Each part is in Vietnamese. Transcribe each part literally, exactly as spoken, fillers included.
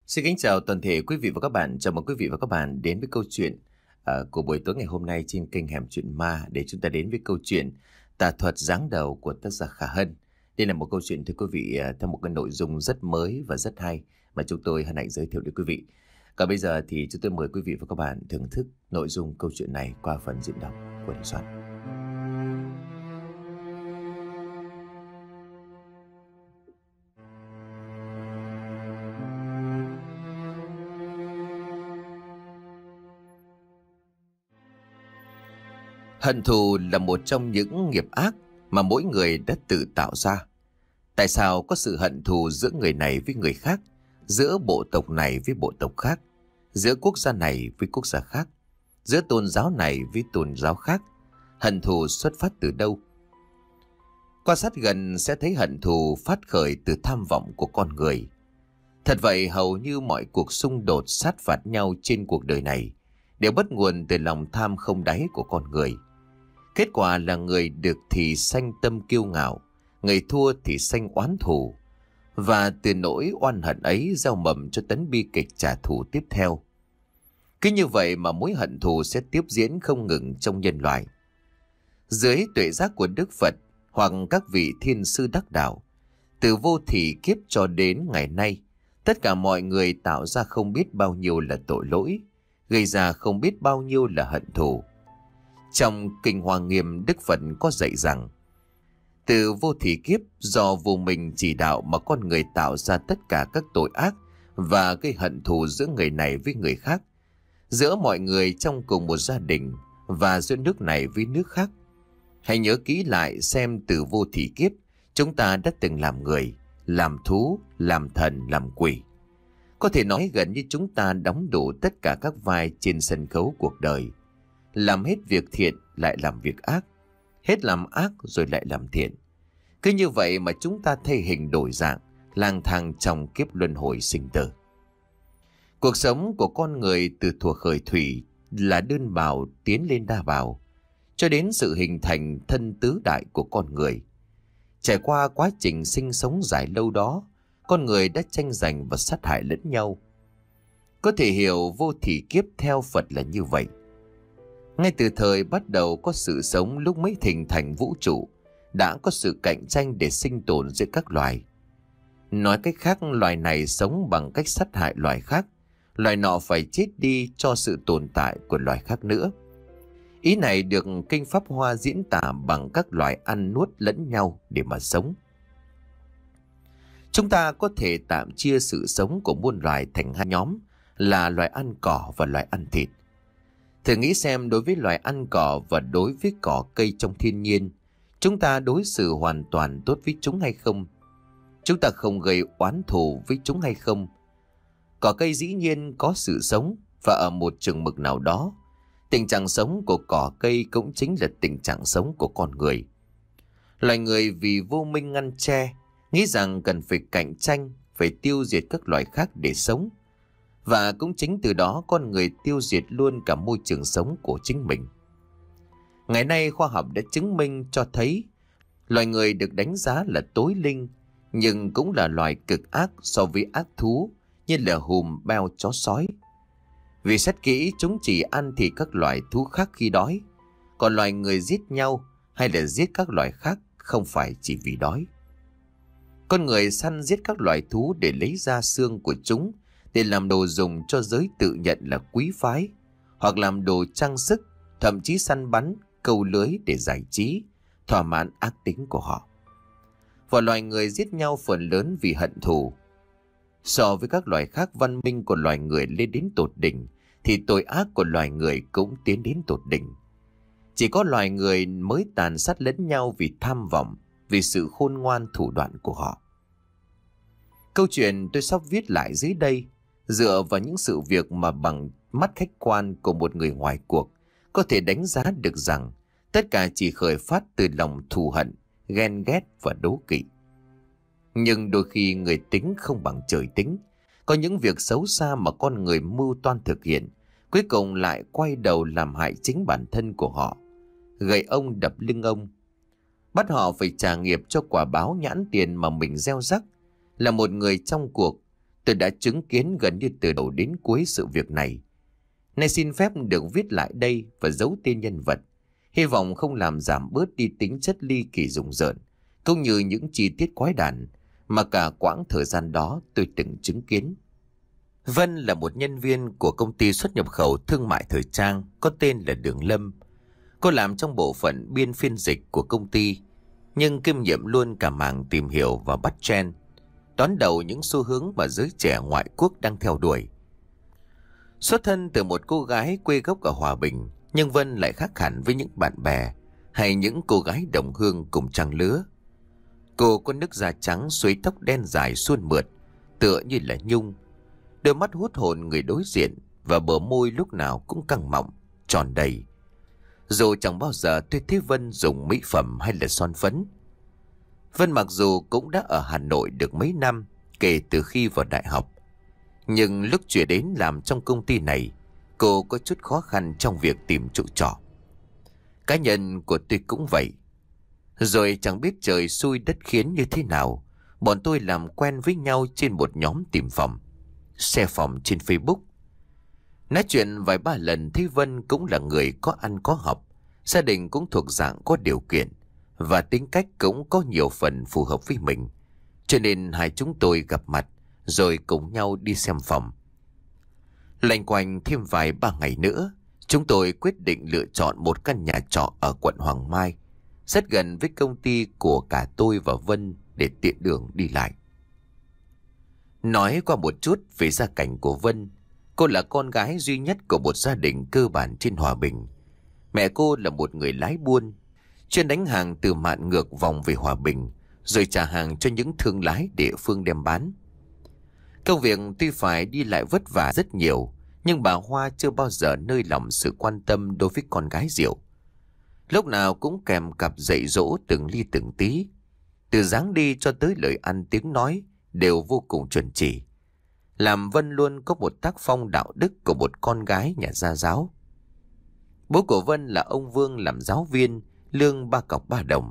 Xin kính chào toàn thể quý vị và các bạn. Chào mừng quý vị và các bạn đến với câu chuyện uh, của buổi tối ngày hôm nay trên kênh Hẻm Chuyện Ma, để chúng ta đến với câu chuyện Tà thuật giáng đầu của tác giả Khả Hân. Đây là một câu chuyện thưa quý vị uh, theo một cái nội dung rất mới và rất hay mà chúng tôi hân hạnh giới thiệu đến quý vị. Còn bây giờ thì chúng tôi mời quý vị và các bạn thưởng thức nội dung câu chuyện này qua phần diễn đọc của Đình Soạn. Hận thù là một trong những nghiệp ác mà mỗi người đã tự tạo ra. Tại sao có sự hận thù giữa người này với người khác, giữa bộ tộc này với bộ tộc khác, giữa quốc gia này với quốc gia khác, giữa tôn giáo này với tôn giáo khác? Hận thù xuất phát từ đâu? Quan sát gần sẽ thấy hận thù phát khởi từ tham vọng của con người. Thật vậy, hầu như mọi cuộc xung đột sát phạt nhau trên cuộc đời này đều bắt nguồn từ lòng tham không đáy của con người. Kết quả là người được thì sanh tâm kiêu ngạo, người thua thì sanh oán thù. Và từ nỗi oan hận ấy gieo mầm cho tấn bi kịch trả thù tiếp theo. Cứ như vậy mà mối hận thù sẽ tiếp diễn không ngừng trong nhân loại. Dưới tuệ giác của Đức Phật hoặc các vị thiên sư đắc đạo, từ vô thỉ kiếp cho đến ngày nay, tất cả mọi người tạo ra không biết bao nhiêu là tội lỗi, gây ra không biết bao nhiêu là hận thù. Trong Kinh Hoa Nghiêm, Đức Phật có dạy rằng, từ vô thỉ kiếp do vô minh chỉ đạo mà con người tạo ra tất cả các tội ác và gây hận thù giữa người này với người khác, giữa mọi người trong cùng một gia đình và giữa nước này với nước khác. Hãy nhớ kỹ lại xem từ vô thỉ kiếp, chúng ta đã từng làm người, làm thú, làm thần, làm quỷ. Có thể nói gần như chúng ta đóng đủ tất cả các vai trên sân khấu cuộc đời. Làm hết việc thiện lại làm việc ác, hết làm ác rồi lại làm thiện. Cứ như vậy mà chúng ta thay hình đổi dạng, lang thang trong kiếp luân hồi sinh tử. Cuộc sống của con người từ thuở khởi thủy là đơn bào tiến lên đa bào, cho đến sự hình thành thân tứ đại của con người. Trải qua quá trình sinh sống dài lâu đó, con người đã tranh giành và sát hại lẫn nhau. Có thể hiểu vô thỉ kiếp theo Phật là như vậy. Ngay từ thời bắt đầu có sự sống, lúc mới hình thành vũ trụ, đã có sự cạnh tranh để sinh tồn giữa các loài. Nói cách khác, loài này sống bằng cách sát hại loài khác, loài nọ phải chết đi cho sự tồn tại của loài khác nữa. Ý này được Kinh Pháp Hoa diễn tả bằng các loài ăn nuốt lẫn nhau để mà sống. Chúng ta có thể tạm chia sự sống của muôn loài thành hai nhóm là loài ăn cỏ và loài ăn thịt. Thử nghĩ xem, đối với loài ăn cỏ và đối với cỏ cây trong thiên nhiên, chúng ta đối xử hoàn toàn tốt với chúng hay không? Chúng ta không gây oán thù với chúng hay không? Cỏ cây dĩ nhiên có sự sống, và ở một chừng mực nào đó, tình trạng sống của cỏ cây cũng chính là tình trạng sống của con người. Loài người vì vô minh ngăn che, nghĩ rằng cần phải cạnh tranh, phải tiêu diệt các loài khác để sống. Và cũng chính từ đó con người tiêu diệt luôn cả môi trường sống của chính mình. Ngày nay khoa học đã chứng minh cho thấy loài người được đánh giá là tối linh, nhưng cũng là loài cực ác so với ác thú như là hùm, beo, chó sói. Vì xét kỹ, chúng chỉ ăn thịt các loài thú khác khi đói, còn loài người giết nhau hay là giết các loài khác không phải chỉ vì đói. Con người săn giết các loài thú để lấy ra xương của chúng để làm đồ dùng cho giới tự nhận là quý phái, hoặc làm đồ trang sức, thậm chí săn bắn, câu lưới để giải trí, thỏa mãn ác tính của họ. Và loài người giết nhau phần lớn vì hận thù. So với các loài khác, văn minh của loài người lên đến tột đỉnh, thì tội ác của loài người cũng tiến đến tột đỉnh. Chỉ có loài người mới tàn sát lẫn nhau vì tham vọng, vì sự khôn ngoan thủ đoạn của họ. Câu chuyện tôi sắp viết lại dưới đây dựa vào những sự việc mà bằng mắt khách quan của một người ngoài cuộc có thể đánh giá được rằng tất cả chỉ khởi phát từ lòng thù hận, ghen ghét và đố kỵ. Nhưng đôi khi người tính không bằng trời tính, có những việc xấu xa mà con người mưu toan thực hiện, cuối cùng lại quay đầu làm hại chính bản thân của họ, gậy ông đập lưng ông, bắt họ phải trả nghiệp cho quả báo nhãn tiền mà mình gieo rắc. Là một người trong cuộc, Tôi đã chứng kiến gần như từ đầu đến cuối sự việc này. Nay xin phép được viết lại đây và giấu tên nhân vật, hy vọng không làm giảm bớt đi tính chất ly kỳ rùng rợn, cũng như những chi tiết quái đản mà cả quãng thời gian đó tôi từng chứng kiến. Vân là một nhân viên của công ty xuất nhập khẩu thương mại thời trang có tên là Đường Lâm. Cô làm trong bộ phận biên phiên dịch của công ty, nhưng kiêm nhiệm luôn cả mảng tìm hiểu và bắt trend, đón đầu những xu hướng mà giới trẻ ngoại quốc đang theo đuổi. Xuất thân từ một cô gái quê gốc ở Hòa Bình, nhưng Vân lại khác hẳn với những bạn bè hay những cô gái đồng hương cùng trang lứa. Cô có nước da trắng, xuối tóc đen dài suôn mượt, tựa như là nhung, đôi mắt hút hồn người đối diện và bờ môi lúc nào cũng căng mọng, tròn đầy. Dù chẳng bao giờ tôi thấy Vân dùng mỹ phẩm hay là son phấn. Vân mặc dù cũng đã ở Hà Nội được mấy năm kể từ khi vào đại học, nhưng lúc chuyển đến làm trong công ty này, cô có chút khó khăn trong việc tìm chỗ trọ. Cá nhân của tôi cũng vậy. Rồi chẳng biết trời xui đất khiến như thế nào, bọn tôi làm quen với nhau trên một nhóm tìm phòng, share phòng trên Facebook. Nói chuyện vài ba lần thấy Vân cũng là người có ăn có học, gia đình cũng thuộc dạng có điều kiện, và tính cách cũng có nhiều phần phù hợp với mình. Cho nên hai chúng tôi gặp mặt rồi cùng nhau đi xem phòng. Loanh quanh thêm vài ba ngày nữa, chúng tôi quyết định lựa chọn một căn nhà trọ ở quận Hoàng Mai, rất gần với công ty của cả tôi và Vân để tiện đường đi lại. Nói qua một chút về gia cảnh của Vân. Cô là con gái duy nhất của một gia đình cơ bản trên Hòa Bình. Mẹ cô là một người lái buôn, chuyên đánh hàng từ Mạn ngược vòng về Hòa Bình, rồi trả hàng cho những thương lái địa phương đem bán. Công việc tuy phải đi lại vất vả rất nhiều, nhưng bà Hoa chưa bao giờ nơi lòng sự quan tâm đối với con gái Diệu. Lúc nào cũng kèm cặp dạy dỗ từng ly từng tí, từ dáng đi cho tới lời ăn tiếng nói đều vô cùng chuẩn chỉ, làm Vân luôn có một tác phong đạo đức của một con gái nhà gia giáo. Bố của Vân là ông Vương làm giáo viên, lương ba cọc ba đồng.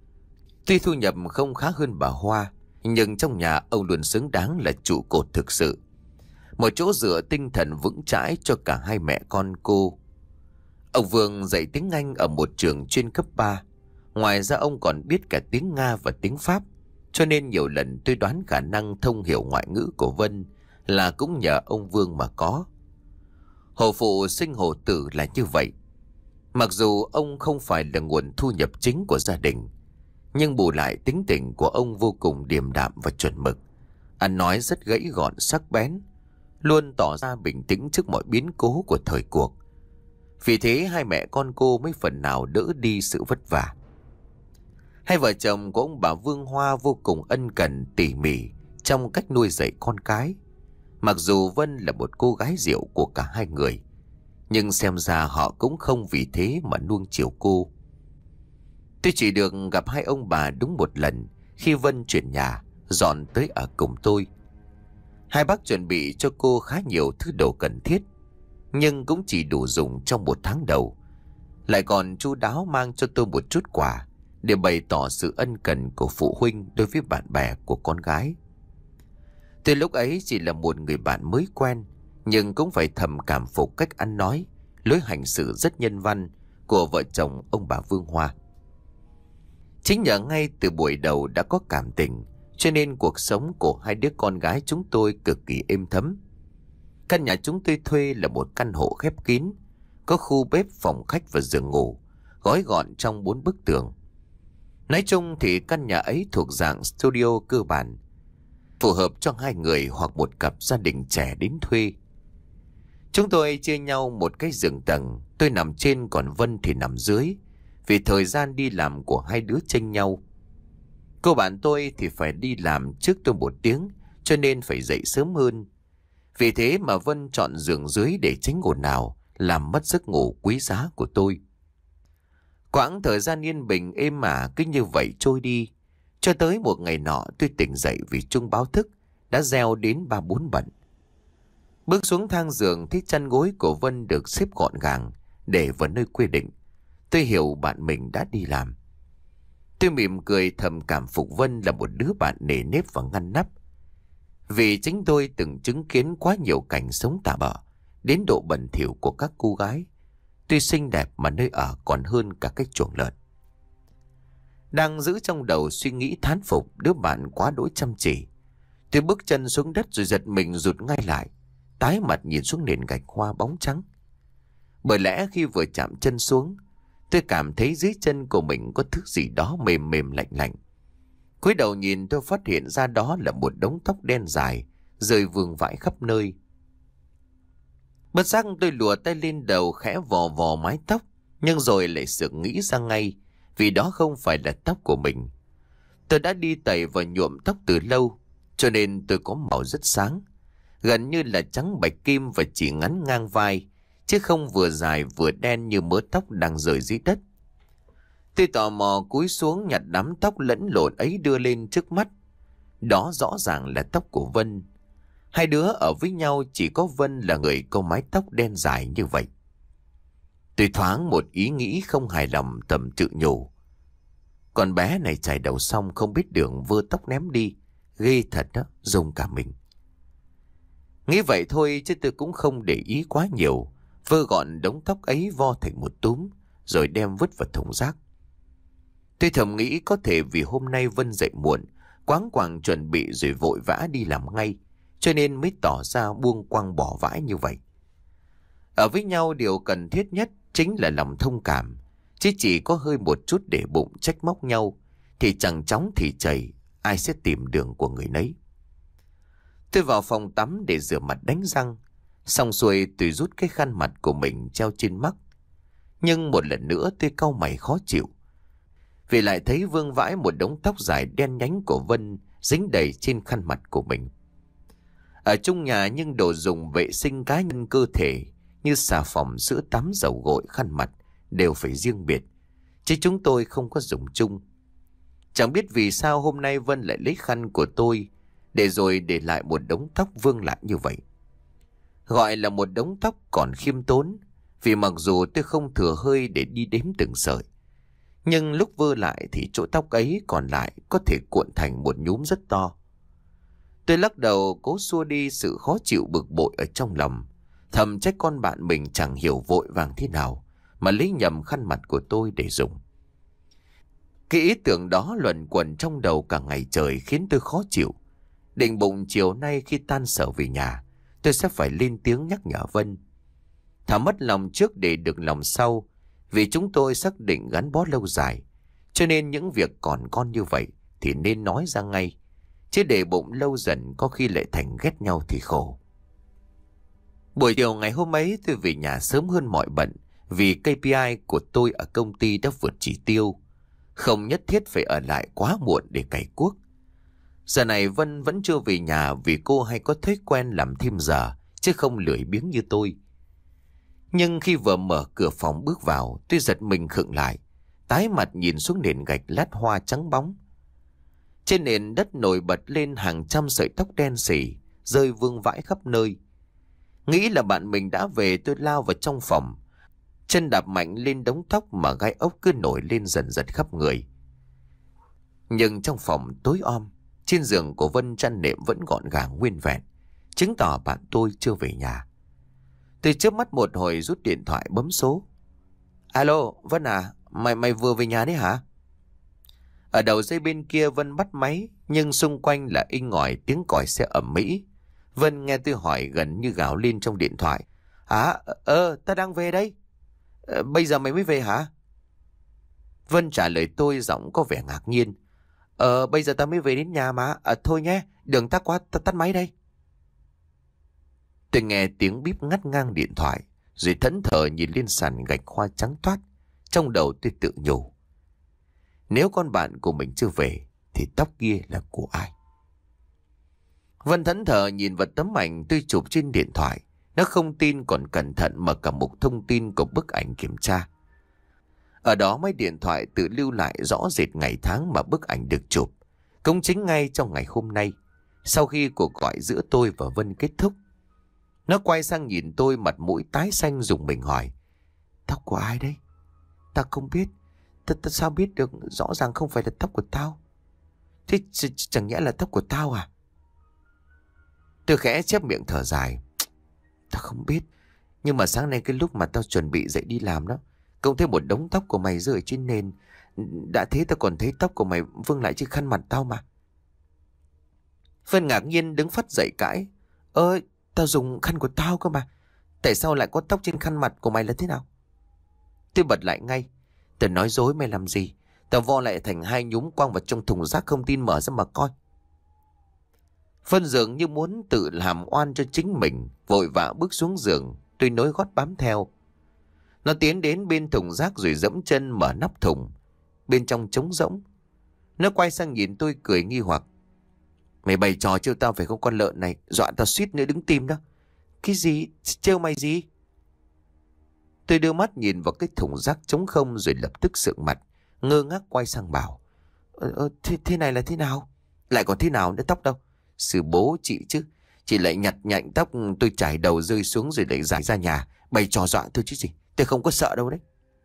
Tuy thu nhập không khá hơn bà Hoa, nhưng trong nhà ông luôn xứng đáng là trụ cột thực sự, một chỗ dựa tinh thần vững chãi cho cả hai mẹ con cô. Ông Vương dạy tiếng Anh ở một trường chuyên cấp ba. Ngoài ra ông còn biết cả tiếng Nga và tiếng Pháp, cho nên nhiều lần tôi đoán khả năng thông hiểu ngoại ngữ của Vân là cũng nhờ ông Vương mà có. Hồ phụ sinh hồ tử là như vậy. Mặc dù ông không phải là nguồn thu nhập chính của gia đình, nhưng bù lại tính tình của ông vô cùng điềm đạm và chuẩn mực. Ăn nói rất gãy gọn sắc bén, luôn tỏ ra bình tĩnh trước mọi biến cố của thời cuộc. Vì thế hai mẹ con cô mới phần nào đỡ đi sự vất vả. Hai vợ chồng của ông bà Vương Hoa vô cùng ân cần tỉ mỉ trong cách nuôi dạy con cái. Mặc dù Vân là một cô gái Diệu của cả hai người, nhưng xem ra họ cũng không vì thế mà nuông chiều cô. Tôi chỉ được gặp hai ông bà đúng một lần khi Vân chuyển nhà, dọn tới ở cùng tôi. Hai bác chuẩn bị cho cô khá nhiều thứ đồ cần thiết, nhưng cũng chỉ đủ dùng trong một tháng đầu. Lại còn chu đáo mang cho tôi một chút quà để bày tỏ sự ân cần của phụ huynh đối với bạn bè của con gái. Từ lúc ấy chỉ là một người bạn mới quen, nhưng cũng phải thầm cảm phục cách ăn nói, lối hành xử rất nhân văn của vợ chồng ông bà Vương Hoa. Chính nhờ ngay từ buổi đầu đã có cảm tình, cho nên cuộc sống của hai đứa con gái chúng tôi cực kỳ êm thấm. Căn nhà chúng tôi thuê là một căn hộ khép kín, có khu bếp, phòng khách và giường ngủ, gói gọn trong bốn bức tường. Nói chung thì căn nhà ấy thuộc dạng studio cơ bản, phù hợp cho hai người hoặc một cặp gia đình trẻ đến thuê. Chúng tôi chia nhau một cái giường tầng, tôi nằm trên còn Vân thì nằm dưới, vì thời gian đi làm của hai đứa chênh nhau. Cô bạn tôi thì phải đi làm trước tôi một tiếng, cho nên phải dậy sớm hơn. Vì thế mà Vân chọn giường dưới để tránh ồn ào, làm mất giấc ngủ quý giá của tôi. Quãng thời gian yên bình êm ả cứ như vậy trôi đi, cho tới một ngày nọ tôi tỉnh dậy vì chuông báo thức đã reo đến ba bốn bận. Bước xuống thang giường thấy chăn gối của Vân được xếp gọn gàng để vào nơi quy định. Tôi hiểu bạn mình đã đi làm. Tôi mỉm cười thầm cảm phục Vân là một đứa bạn nề nếp và ngăn nắp. Vì chính tôi từng chứng kiến quá nhiều cảnh sống tạm bợ, đến độ bẩn thỉu của các cô gái, tuy xinh đẹp mà nơi ở còn hơn cả cái chuồng lợn. Đang giữ trong đầu suy nghĩ thán phục đứa bạn quá đỗi chăm chỉ, tôi bước chân xuống đất rồi giật mình rụt ngay lại, tái mặt nhìn xuống nền gạch hoa bóng trắng. Bởi lẽ khi vừa chạm chân xuống, tôi cảm thấy dưới chân của mình có thứ gì đó mềm mềm lạnh lạnh. Cúi đầu nhìn tôi phát hiện ra đó là một đống tóc đen dài, rơi vương vãi khắp nơi. Bất giác tôi lùa tay lên đầu khẽ vò vò mái tóc, nhưng rồi lại sực nghĩ ra ngay, vì đó không phải là tóc của mình. Tôi đã đi tẩy và nhuộm tóc từ lâu, cho nên tôi có màu rất sáng, gần như là trắng bạch kim và chỉ ngắn ngang vai, chứ không vừa dài vừa đen như mớ tóc đang rơi dưới đất. Tôi tò mò cúi xuống nhặt đám tóc lẫn lộn ấy đưa lên trước mắt. Đó rõ ràng là tóc của Vân. Hai đứa ở với nhau, chỉ có Vân là người có mái tóc đen dài như vậy. Tôi thoáng một ý nghĩ không hài lòng, tầm tự nhủ: con bé này chải đầu xong không biết đường vơ tóc ném đi, ghê thật đó, dùng cả mình. Nghĩ vậy thôi chứ tôi cũng không để ý quá nhiều, vơ gọn đống tóc ấy vo thành một túm, rồi đem vứt vào thùng rác. Tôi thầm nghĩ có thể vì hôm nay Vân dậy muộn, quáng quàng chuẩn bị rồi vội vã đi làm ngay, cho nên mới tỏ ra buông quăng bỏ vãi như vậy. Ở với nhau điều cần thiết nhất chính là lòng thông cảm, chứ chỉ có hơi một chút để bụng trách móc nhau thì chẳng chóng thì chảy, ai sẽ tìm đường của người nấy. Tôi vào phòng tắm để rửa mặt đánh răng, xong xuôi tôi rút cái khăn mặt của mình treo trên mắt. Nhưng một lần nữa tôi cau mày khó chịu, vì lại thấy vương vãi một đống tóc dài đen nhánh của Vân dính đầy trên khăn mặt của mình. Ở chung nhà nhưng đồ dùng vệ sinh cá nhân cơ thể như xà phòng, sữa tắm, dầu gội, khăn mặt đều phải riêng biệt, chứ chúng tôi không có dùng chung. Chẳng biết vì sao hôm nay Vân lại lấy khăn của tôi để rồi để lại một đống tóc vương lại như vậy. Gọi là một đống tóc còn khiêm tốn, vì mặc dù tôi không thừa hơi để đi đếm từng sợi, nhưng lúc vơ lại thì chỗ tóc ấy còn lại có thể cuộn thành một nhúm rất to. Tôi lắc đầu cố xua đi sự khó chịu bực bội ở trong lòng, thầm trách con bạn mình chẳng hiểu vội vàng thế nào mà lấy nhầm khăn mặt của tôi để dùng. Cái ý tưởng đó luẩn quẩn trong đầu cả ngày trời khiến tôi khó chịu. Định bụng chiều nay khi tan sở về nhà, tôi sẽ phải lên tiếng nhắc nhở Vân. Thà mất lòng trước để được lòng sau, vì chúng tôi xác định gắn bó lâu dài, cho nên những việc còn con như vậy thì nên nói ra ngay, chứ để bụng lâu dần có khi lại thành ghét nhau thì khổ. Buổi chiều ngày hôm ấy tôi về nhà sớm hơn mọi bận, vì ca pê i của tôi ở công ty đã vượt chỉ tiêu, không nhất thiết phải ở lại quá muộn để cày cuốc. Giờ này Vân vẫn chưa về nhà, vì cô hay có thói quen làm thêm giờ, chứ không lười biếng như tôi. Nhưng khi vừa mở cửa phòng bước vào, tôi giật mình khựng lại, tái mặt nhìn xuống nền gạch lát hoa trắng bóng. Trên nền đất nổi bật lên hàng trăm sợi tóc đen xỉ, rơi vương vãi khắp nơi. Nghĩ là bạn mình đã về, tôi lao vào trong phòng, chân đạp mạnh lên đống tóc mà gai ốc cứ nổi lên dần dần khắp người. Nhưng trong phòng tối om, trên giường của Vân chăn nệm vẫn gọn gàng nguyên vẹn, chứng tỏ bạn tôi chưa về nhà. Tôi chớp mắt một hồi rút điện thoại bấm số. Alo, Vân à, mày mày vừa về nhà đấy hả? Ở đầu dây bên kia Vân bắt máy, nhưng xung quanh là inh ỏi tiếng còi xe ầm ĩ. Vân nghe tôi hỏi gần như gào lên trong điện thoại. À, ờ, ta đang về đây. Ờ, bây giờ mày mới về hả? Vân trả lời tôi giọng có vẻ ngạc nhiên. Ờ, bây giờ ta mới về đến nhà mà. À, thôi nhé, đừng tắt quá, ta tắt máy đây. Tôi nghe tiếng bíp ngắt ngang điện thoại, rồi thẫn thờ nhìn lên sàn gạch hoa trắng toát. Trong đầu tôi tự nhủ, nếu con bạn của mình chưa về thì tóc kia là của ai? Vân thẫn thờ nhìn vào tấm ảnh tôi chụp trên điện thoại. Nó không tin còn cẩn thận mở cả mục thông tin của bức ảnh kiểm tra. Ở đó máy điện thoại tự lưu lại rõ rệt ngày tháng mà bức ảnh được chụp, cũng chính ngay trong ngày hôm nay, sau khi cuộc gọi giữa tôi và Vân kết thúc. Nó quay sang nhìn tôi, mặt mũi tái xanh rùng mình hỏi, tóc của ai đấy? Ta không biết. Ta, ta sao biết được? Rõ ràng không phải là tóc của tao. Thế ch- ch- chẳng nhẽ là tóc của tao à? Tôi khẽ chép miệng thở dài. Tao không biết. Nhưng mà sáng nay cái lúc mà tao chuẩn bị dậy đi làm đó, công thấy một đống tóc của mày rơi trên nền. Đã thế tao còn thấy tóc của mày vương lại trên khăn mặt tao mà. Vân ngạc nhiên đứng phắt dậy cãi. Ơ, tao dùng khăn của tao cơ mà. Tại sao lại có tóc trên khăn mặt của mày là thế nào? Tôi bật lại ngay. Tao nói dối mày làm gì? Tao vo lại thành hai nhúm quăng vào trong thùng rác, không tin mở ra mà coi. Vân dường như muốn tự làm oan cho chính mình, vội vã bước xuống giường. Tôi nối gót bám theo. Nó tiến đến bên thùng rác rồi dẫm chân mở nắp thùng. Bên trong trống rỗng. Nó quay sang nhìn tôi cười nghi hoặc. Mày bày trò trêu tao phải không con lợn này? Dọa tao suýt nữa đứng tim đó. Cái gì? Trêu mày gì? Tôi đưa mắt nhìn vào cái thùng rác trống không rồi lập tức sượng mặt, ngơ ngác quay sang bảo. Ờ, ờ, thế, thế này là thế nào? Lại còn thế nào nữa, tóc đâu? Sư bố chị chứ. Chị lại nhặt nhạnh tóc tôi trải đầu rơi xuống rồi lại giải ra nhà. Bày trò dọa tôi chứ gì. Tôi không có sợ đâu đấy.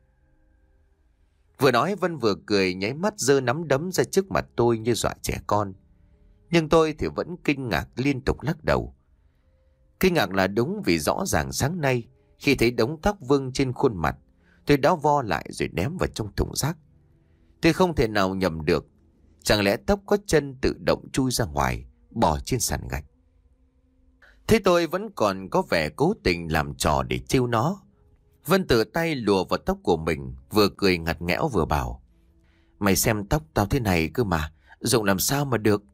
Vừa nói Vân vừa cười, nháy mắt giơ nắm đấm ra trước mặt tôi như dọa trẻ con. Nhưng tôi thì vẫn kinh ngạc liên tục lắc đầu. Kinh ngạc là đúng, vì rõ ràng sáng nay khi thấy đống tóc vương trên khuôn mặt, tôi đã vo lại rồi ném vào trong thùng rác. Tôi không thể nào nhầm được. Chẳng lẽ tóc có chân tự động chui ra ngoài, bỏ trên sàn gạch? Thế tôi vẫn còn có vẻ cố tình làm trò để trêu nó. Vân tự tay lùa vào tóc của mình, vừa cười ngặt nghẽo vừa bảo. Mày xem tóc tao thế này cơ mà, dùng làm sao mà được.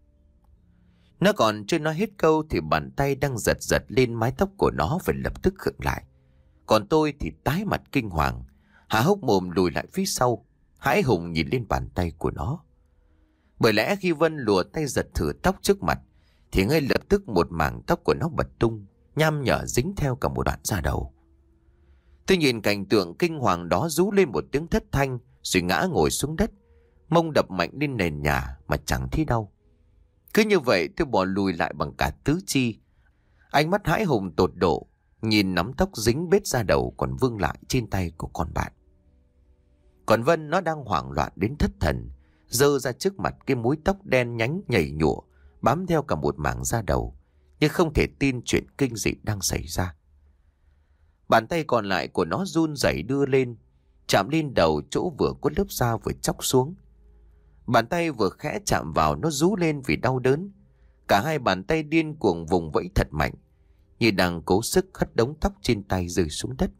Nó còn chưa nói hết câu thì bàn tay đang giật giật lên mái tóc của nó phải lập tức khựng lại. Còn tôi thì tái mặt kinh hoàng, há hốc mồm lùi lại phía sau, hãi hùng nhìn lên bàn tay của nó. Bởi lẽ khi Vân lùa tay giật thử tóc trước mặt thì ngay lập tức một mảng tóc của nó bật tung, nham nhở dính theo cả một đoạn da đầu. Tôi nhìn cảnh tượng kinh hoàng đó rú lên một tiếng thất thanh rồi ngã ngồi xuống đất, mông đập mạnh lên nền nhà mà chẳng thấy đau. Cứ như vậy tôi bò lùi lại bằng cả tứ chi, ánh mắt hãi hùng tột độ, nhìn nắm tóc dính bết da đầu còn vương lại trên tay của con bạn. Còn Vân nó đang hoảng loạn đến thất thần, giơ ra trước mặt cái múi tóc đen nhánh nhảy nhụa, bám theo cả một mảng da đầu, nhưng không thể tin chuyện kinh dị đang xảy ra. Bàn tay còn lại của nó run rẩy đưa lên, chạm lên đầu chỗ vừa có lớp da vừa chóc xuống. Bàn tay vừa khẽ chạm vào nó rú lên vì đau đớn. Cả hai bàn tay điên cuồng vùng vẫy thật mạnh, như đang cố sức hất đống tóc trên tay rơi xuống đất.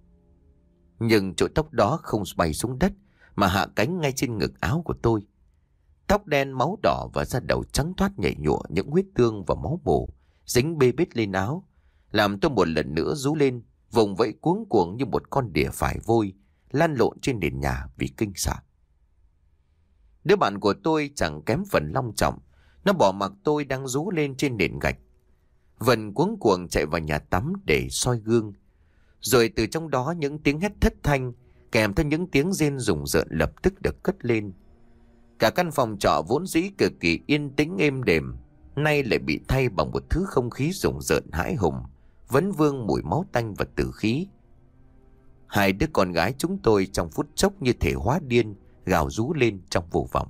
Nhưng chỗ tóc đó không bay xuống đất mà hạ cánh ngay trên ngực áo của tôi. Tóc đen máu đỏ và da đầu trắng toát nhảy nhụa những huyết tương và máu mù dính bê bết lên áo, làm tôi một lần nữa rú lên, vùng vẫy cuống cuồng như một con đỉa phải vôi lăn lộn trên nền nhà vì kinh sợ. Đứa bạn của tôi chẳng kém phần long trọng, nó bỏ mặc tôi đang rú lên trên nền gạch. Vân cuống cuồng chạy vào nhà tắm để soi gương. Rồi từ trong đó những tiếng hét thất thanh kèm theo những tiếng rên rùng rợn lập tức được cất lên. Cả căn phòng trọ vốn dĩ cực kỳ yên tĩnh êm đềm nay lại bị thay bằng một thứ không khí rùng rợn hãi hùng, vấn vương mùi máu tanh và tử khí. Hai đứa con gái chúng tôi trong phút chốc như thể hóa điên, gào rú lên trong vô vọng.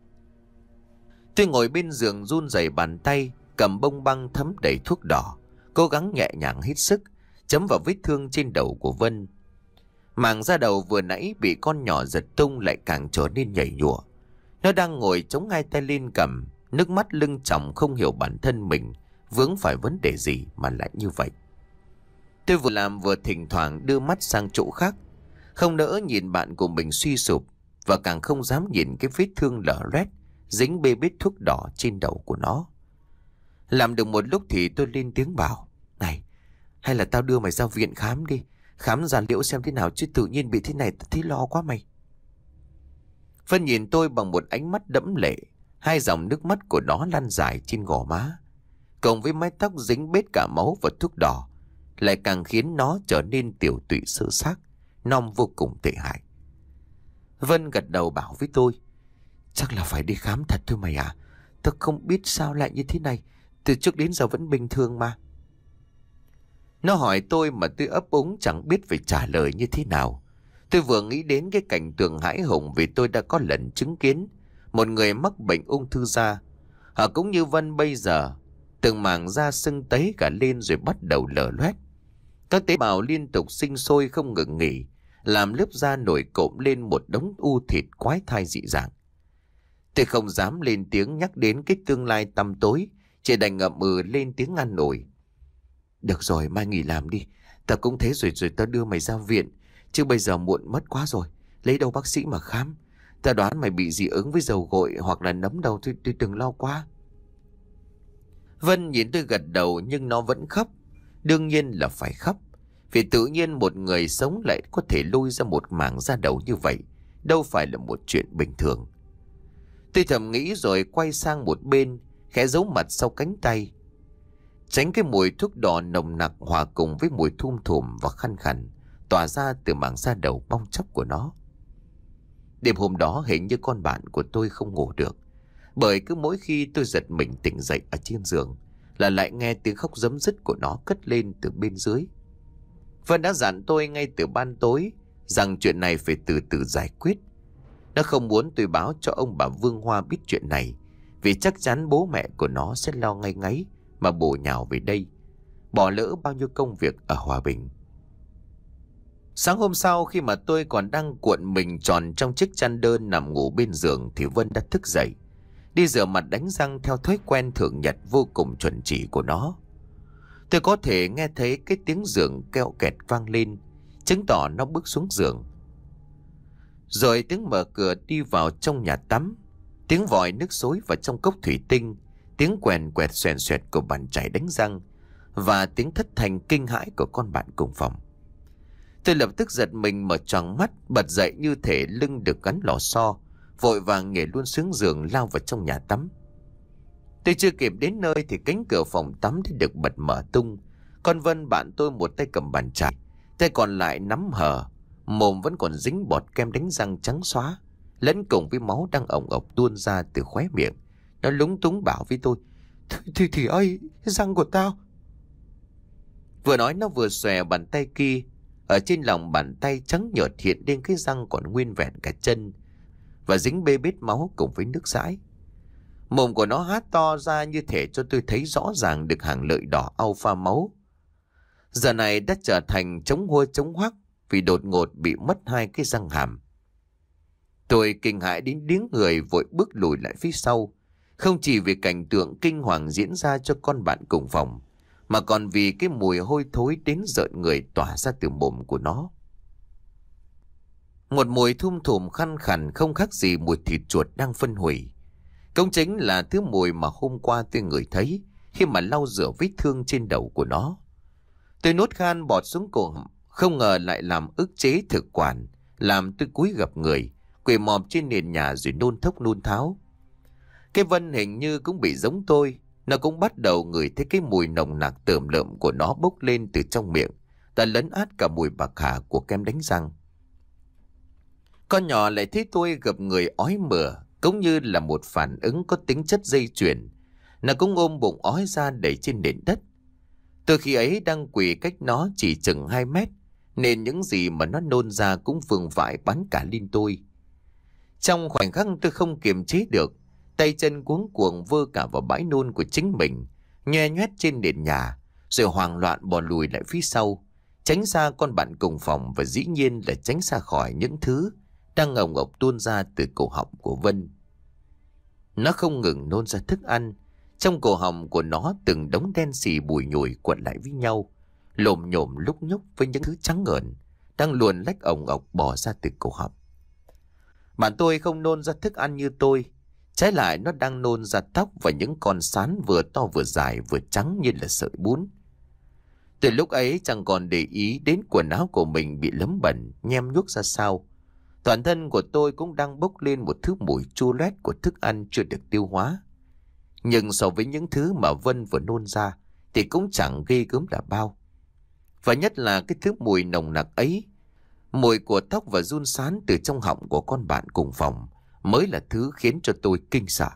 Tôi ngồi bên giường run rẩy bàn tay, cầm bông băng thấm đầy thuốc đỏ, cố gắng nhẹ nhàng hết sức chấm vào vết thương trên đầu của Vân. Màng da đầu vừa nãy bị con nhỏ giật tung lại càng trở nên nhảy nhụa. Nó đang ngồi chống hai tay lên cằm, nước mắt lưng tròng không hiểu bản thân mình vướng phải vấn đề gì mà lại như vậy. Tôi vừa làm vừa thỉnh thoảng đưa mắt sang chỗ khác, không nỡ nhìn bạn của mình suy sụp và càng không dám nhìn cái vết thương lở loét dính bê bết thuốc đỏ trên đầu của nó. Làm được một lúc thì tôi lên tiếng bảo. Này, hay là tao đưa mày ra viện khám đi, khám giàn liễu xem thế nào, chứ tự nhiên bị thế này tao thấy lo quá mày. Vân nhìn tôi bằng một ánh mắt đẫm lệ, hai dòng nước mắt của nó lăn dài trên gò má, cộng với mái tóc dính bết cả máu và thuốc đỏ, lại càng khiến nó trở nên tiểu tụy sơ xác, nom vô cùng tệ hại. Vân gật đầu bảo với tôi. Chắc là phải đi khám thật thôi mày à. Tao không biết sao lại như thế này, từ trước đến giờ vẫn bình thường mà. Nó hỏi tôi mà tôi ấp úng chẳng biết phải trả lời như thế nào. Tôi vừa nghĩ đến cái cảnh tượng hãi hùng vì tôi đã có lần chứng kiến một người mắc bệnh ung thư da. Họ cũng như Vân bây giờ Từng mảng da sưng tấy cả lên rồi bắt đầu lở loét. Các tế bào liên tục sinh sôi không ngừng nghỉ, làm lớp da nổi cộm lên một đống u thịt quái thai dị dạng. Tôi không dám lên tiếng nhắc đến cái tương lai tăm tối, chỉ đành ngậm ừ lên tiếng an ủi. Được rồi, mai nghỉ làm đi. Ta cũng thế rồi rồi ta đưa mày ra viện. Chứ bây giờ muộn mất quá rồi. Lấy đâu bác sĩ mà khám. Ta đoán mày bị dị ứng với dầu gội hoặc là nấm đầu thôi, tôi đừng lo quá. Vân nhìn tôi gật đầu nhưng nó vẫn khóc. Đương nhiên là phải khóc. Vì tự nhiên một người sống lại có thể lôi ra một mảng da đầu như vậy. Đâu phải là một chuyện bình thường. Tôi thầm nghĩ rồi quay sang một bên, khẽ giấu mặt sau cánh tay. Tránh cái mùi thuốc đỏ nồng nặc hòa cùng với mùi thum thủm và khăn khăn tỏa ra từ mảng da đầu bong chóc của nó. Đêm hôm đó hình như con bạn của tôi không ngủ được. Bởi cứ mỗi khi tôi giật mình tỉnh dậy ở trên giường là lại nghe tiếng khóc rấm rứt của nó cất lên từ bên dưới. Vân đã dặn tôi ngay từ ban tối rằng chuyện này phải từ từ giải quyết. Nó không muốn tôi báo cho ông bà Vương Hoa biết chuyện này, vì chắc chắn bố mẹ của nó sẽ lo ngay ngáy mà bổ nhào về đây, bỏ lỡ bao nhiêu công việc ở Hòa Bình. Sáng hôm sau khi mà tôi còn đang cuộn mình tròn trong chiếc chăn đơn nằm ngủ bên giường thì Vân đã thức dậy, đi rửa mặt đánh răng theo thói quen thường nhật vô cùng chuẩn chỉ của nó. Tôi có thể nghe thấy cái tiếng giường keo kẹt vang lên, chứng tỏ nó bước xuống giường. Rồi tiếng mở cửa đi vào trong nhà tắm, tiếng vòi nước xối vào trong cốc thủy tinh, tiếng quèn quẹt xoèn xoẹt của bàn chải đánh răng và tiếng thất thanh kinh hãi của con bạn cùng phòng. Tôi lập tức giật mình mở tròn mắt, bật dậy như thể lưng được gắn lò xo, vội vàng nhảy luôn xuống giường lao vào trong nhà tắm. Tôi chưa kịp đến nơi thì cánh cửa phòng tắm đã được bật mở tung. Con Vân bạn tôi một tay cầm bàn chải, tay còn lại nắm hở, mồm vẫn còn dính bọt kem đánh răng trắng xóa, lẫn cùng với máu đang ồng ộc tuôn ra từ khóe miệng. Nó lúng túng bảo với tôi: Thì thì, thì ơi, cái răng của tao. Vừa nói nó vừa xòe bàn tay kia. Ở trên lòng bàn tay trắng nhợt hiện lên cái răng còn nguyên vẹn cả chân và dính bê bết máu cùng với nước dãi. Mồm của nó há to ra như thể cho tôi thấy rõ ràng được hàng lợi đỏ au pha máu. Giờ này đã trở thành chống hua chống hoắc vì đột ngột bị mất hai cái răng hàm. Tôi kinh hãi đến điếng người, vội bước lùi lại phía sau, không chỉ vì cảnh tượng kinh hoàng diễn ra cho con bạn cùng phòng, mà còn vì cái mùi hôi thối đến rợn người tỏa ra từ mồm của nó. Một mùi thum thủm khăn khẳn không khác gì mùi thịt chuột đang phân hủy. Cũng chính là thứ mùi mà hôm qua tôi ngửi thấy khi mà lau rửa vết thương trên đầu của nó. Tôi nuốt khan bọt xuống cổ, không ngờ lại làm ức chế thực quản, làm tôi cúi gập người, quỳ mọp trên nền nhà rồi nôn thốc nôn tháo. Cái Vân hình như cũng bị giống tôi, nó cũng bắt đầu ngửi thấy cái mùi nồng nặc tởm lợm của nó bốc lên từ trong miệng, đã lấn át cả mùi bạc hà của kem đánh răng. Con nhỏ lại thấy tôi gập người ói mửa, cũng như là một phản ứng có tính chất dây chuyền. Nó cũng ôm bụng ói ra đẩy trên nền đất. Từ khi ấy đang quỳ cách nó chỉ chừng hai mét, nên những gì mà nó nôn ra cũng vương vãi bắn cả lên tôi. Trong khoảnh khắc tôi không kiềm chế được, tay chân cuống cuồng vơ cả vào bãi nôn của chính mình, nhoe nhoét trên nền nhà, rồi hoảng loạn bò lùi lại phía sau, tránh xa con bạn cùng phòng và dĩ nhiên là tránh xa khỏi những thứ đang ngồng ngộc tuôn ra từ cổ họng của Vân. Nó không ngừng nôn ra thức ăn, trong cổ họng của nó từng đống đen xì bùi nhùi cuộn lại với nhau, lồm nhồm lúc nhúc với những thứ trắng ngợn đang luồn lách ồng ộc bò ra từ cổ họng. Bạn tôi không nôn ra thức ăn như tôi, trái lại nó đang nôn ra tóc và những con sán vừa to vừa dài vừa trắng như là sợi bún. Từ lúc ấy chẳng còn để ý đến quần áo của mình bị lấm bẩn, nhem nhuốc ra sao. Toàn thân của tôi cũng đang bốc lên một thứ mùi chua loét của thức ăn chưa được tiêu hóa. Nhưng so với những thứ mà Vân vừa nôn ra thì cũng chẳng ghê gớm là bao. Và nhất là cái thứ mùi nồng nặc ấy, mùi của tóc và giun sán từ trong họng của con bạn cùng phòng, mới là thứ khiến cho tôi kinh sợ.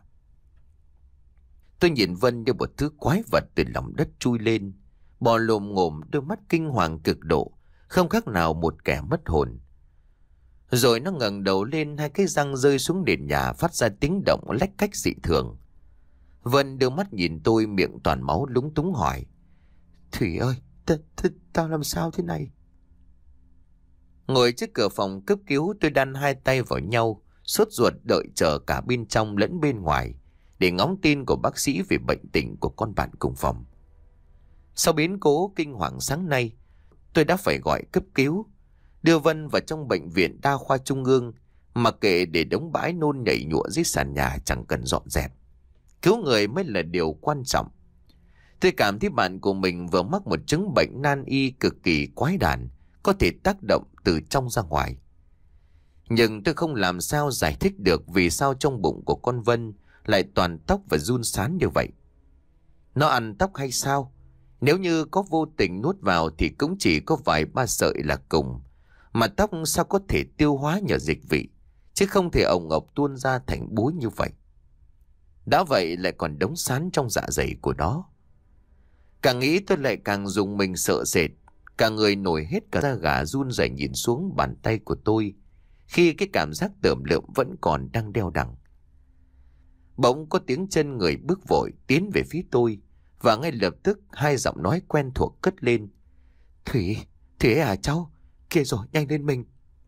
Tôi nhìn Vân như một thứ quái vật từ lòng đất chui lên, bò lồm ngồm, đôi mắt kinh hoàng cực độ, không khác nào một kẻ mất hồn. Rồi nó ngẩng đầu lên, hai cái răng rơi xuống nền nhà phát ra tiếng động lách cách dị thường. Vân đưa mắt nhìn tôi, miệng toàn máu, lúng túng hỏi: Thủy ơi, t- t- tao làm sao thế này? Ngồi trước cửa phòng cấp cứu, tôi đan hai tay vào nhau, sốt ruột đợi chờ cả bên trong lẫn bên ngoài để ngóng tin của bác sĩ về bệnh tình của con bạn cùng phòng. Sau biến cố kinh hoàng sáng nay, tôi đã phải gọi cấp cứu, đưa Vân vào trong bệnh viện đa khoa trung ương, mặc kệ để đống bãi nôn nhảy nhụa dưới sàn nhà chẳng cần dọn dẹp. Cứu người mới là điều quan trọng. Tôi cảm thấy bạn của mình vừa mắc một chứng bệnh nan y cực kỳ quái đản, có thể tác động từ trong ra ngoài. Nhưng tôi không làm sao giải thích được vì sao trong bụng của con Vân lại toàn tóc và giun sán như vậy. Nó ăn tóc hay sao? Nếu như có vô tình nuốt vào thì cũng chỉ có vài ba sợi là cùng. Mà tóc sao có thể tiêu hóa nhờ dịch vị, chứ không thể ồng ộc tuôn ra thành búi như vậy. Đã vậy lại còn đống sán trong dạ dày của nó. Càng nghĩ tôi lại càng dùng mình sợ sệt. Cả người nổi hết cả da gà, run rẩy nhìn xuống bàn tay của tôi, khi cái cảm giác tởm lợm vẫn còn đang đeo đẳng. Bỗng có tiếng chân người bước vội tiến về phía tôi, và ngay lập tức hai giọng nói quen thuộc cất lên: Thủy, Thủy à cháu, kìa rồi, nhanh lên mình.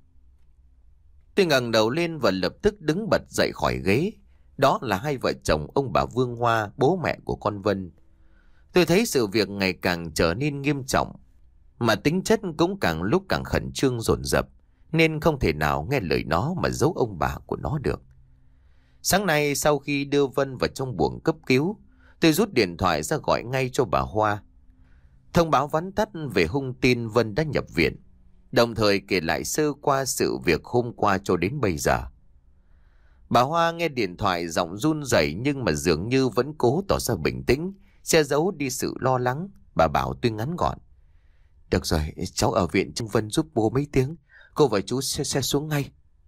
Tôi ngẩng đầu lên và lập tức đứng bật dậy khỏi ghế. Đó là hai vợ chồng ông bà Vương Hoa, bố mẹ của con Vân. Tôi thấy sự việc ngày càng trở nên nghiêm trọng, mà tính chất cũng càng lúc càng khẩn trương dồn dập, nên không thể nào nghe lời nó mà giấu ông bà của nó được. Sáng nay sau khi đưa Vân vào trong buồng cấp cứu, tôi rút điện thoại ra gọi ngay cho bà Hoa, thông báo vắn tắt về hung tin Vân đã nhập viện, đồng thời kể lại sơ qua sự việc hôm qua cho đến bây giờ. Bà Hoa nghe điện thoại giọng run rẩy nhưng mà dường như vẫn cố tỏ ra bình tĩnh, che giấu đi sự lo lắng. Bà bảo tôi ngắn gọn: Được rồi, cháu ở viện trông Vân giúp bố mấy tiếng, cô và chú sẽ, sẽ xuống ngay.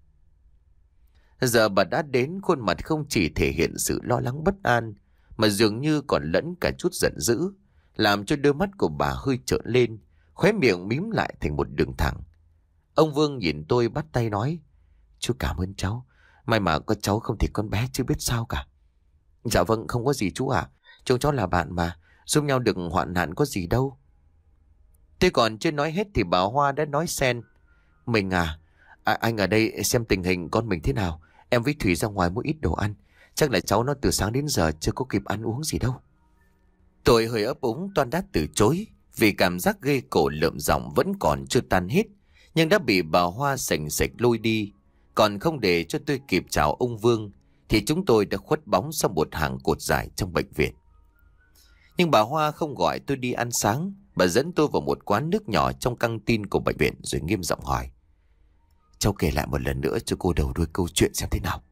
Giờ bà đã đến, khuôn mặt không chỉ thể hiện sự lo lắng bất an, mà dường như còn lẫn cả chút giận dữ, làm cho đôi mắt của bà hơi trợn lên, khóe miệng mím lại thành một đường thẳng. Ông Vương nhìn tôi bắt tay nói: Chú cảm ơn cháu, may mà có cháu không thì con bé chưa biết sao cả. Dạ vâng, không có gì chú ạ, chúng cháu là bạn mà, giúp nhau được hoạn nạn có gì đâu. Tôi còn chưa nói hết thì bà Hoa đã nói xen: Mình à, à anh ở đây xem tình hình con mình thế nào. Em với Thủy ra ngoài mua ít đồ ăn, chắc là cháu nó từ sáng đến giờ chưa có kịp ăn uống gì đâu. Tôi hơi ấp úng toan đáp từ chối, vì cảm giác ghê cổ lợm giọng vẫn còn chưa tan hết, nhưng đã bị bà Hoa sành sạch lôi đi. Còn không để cho tôi kịp chào ông Vương thì chúng tôi đã khuất bóng sau một hàng cột dài trong bệnh viện. Nhưng bà Hoa không gọi tôi đi ăn sáng. Bà dẫn tôi vào một quán nước nhỏ trong căng tin của bệnh viện rồi nghiêm giọng hỏi: Cháu kể lại một lần nữa cho cô đầu đuôi câu chuyện xem thế nào.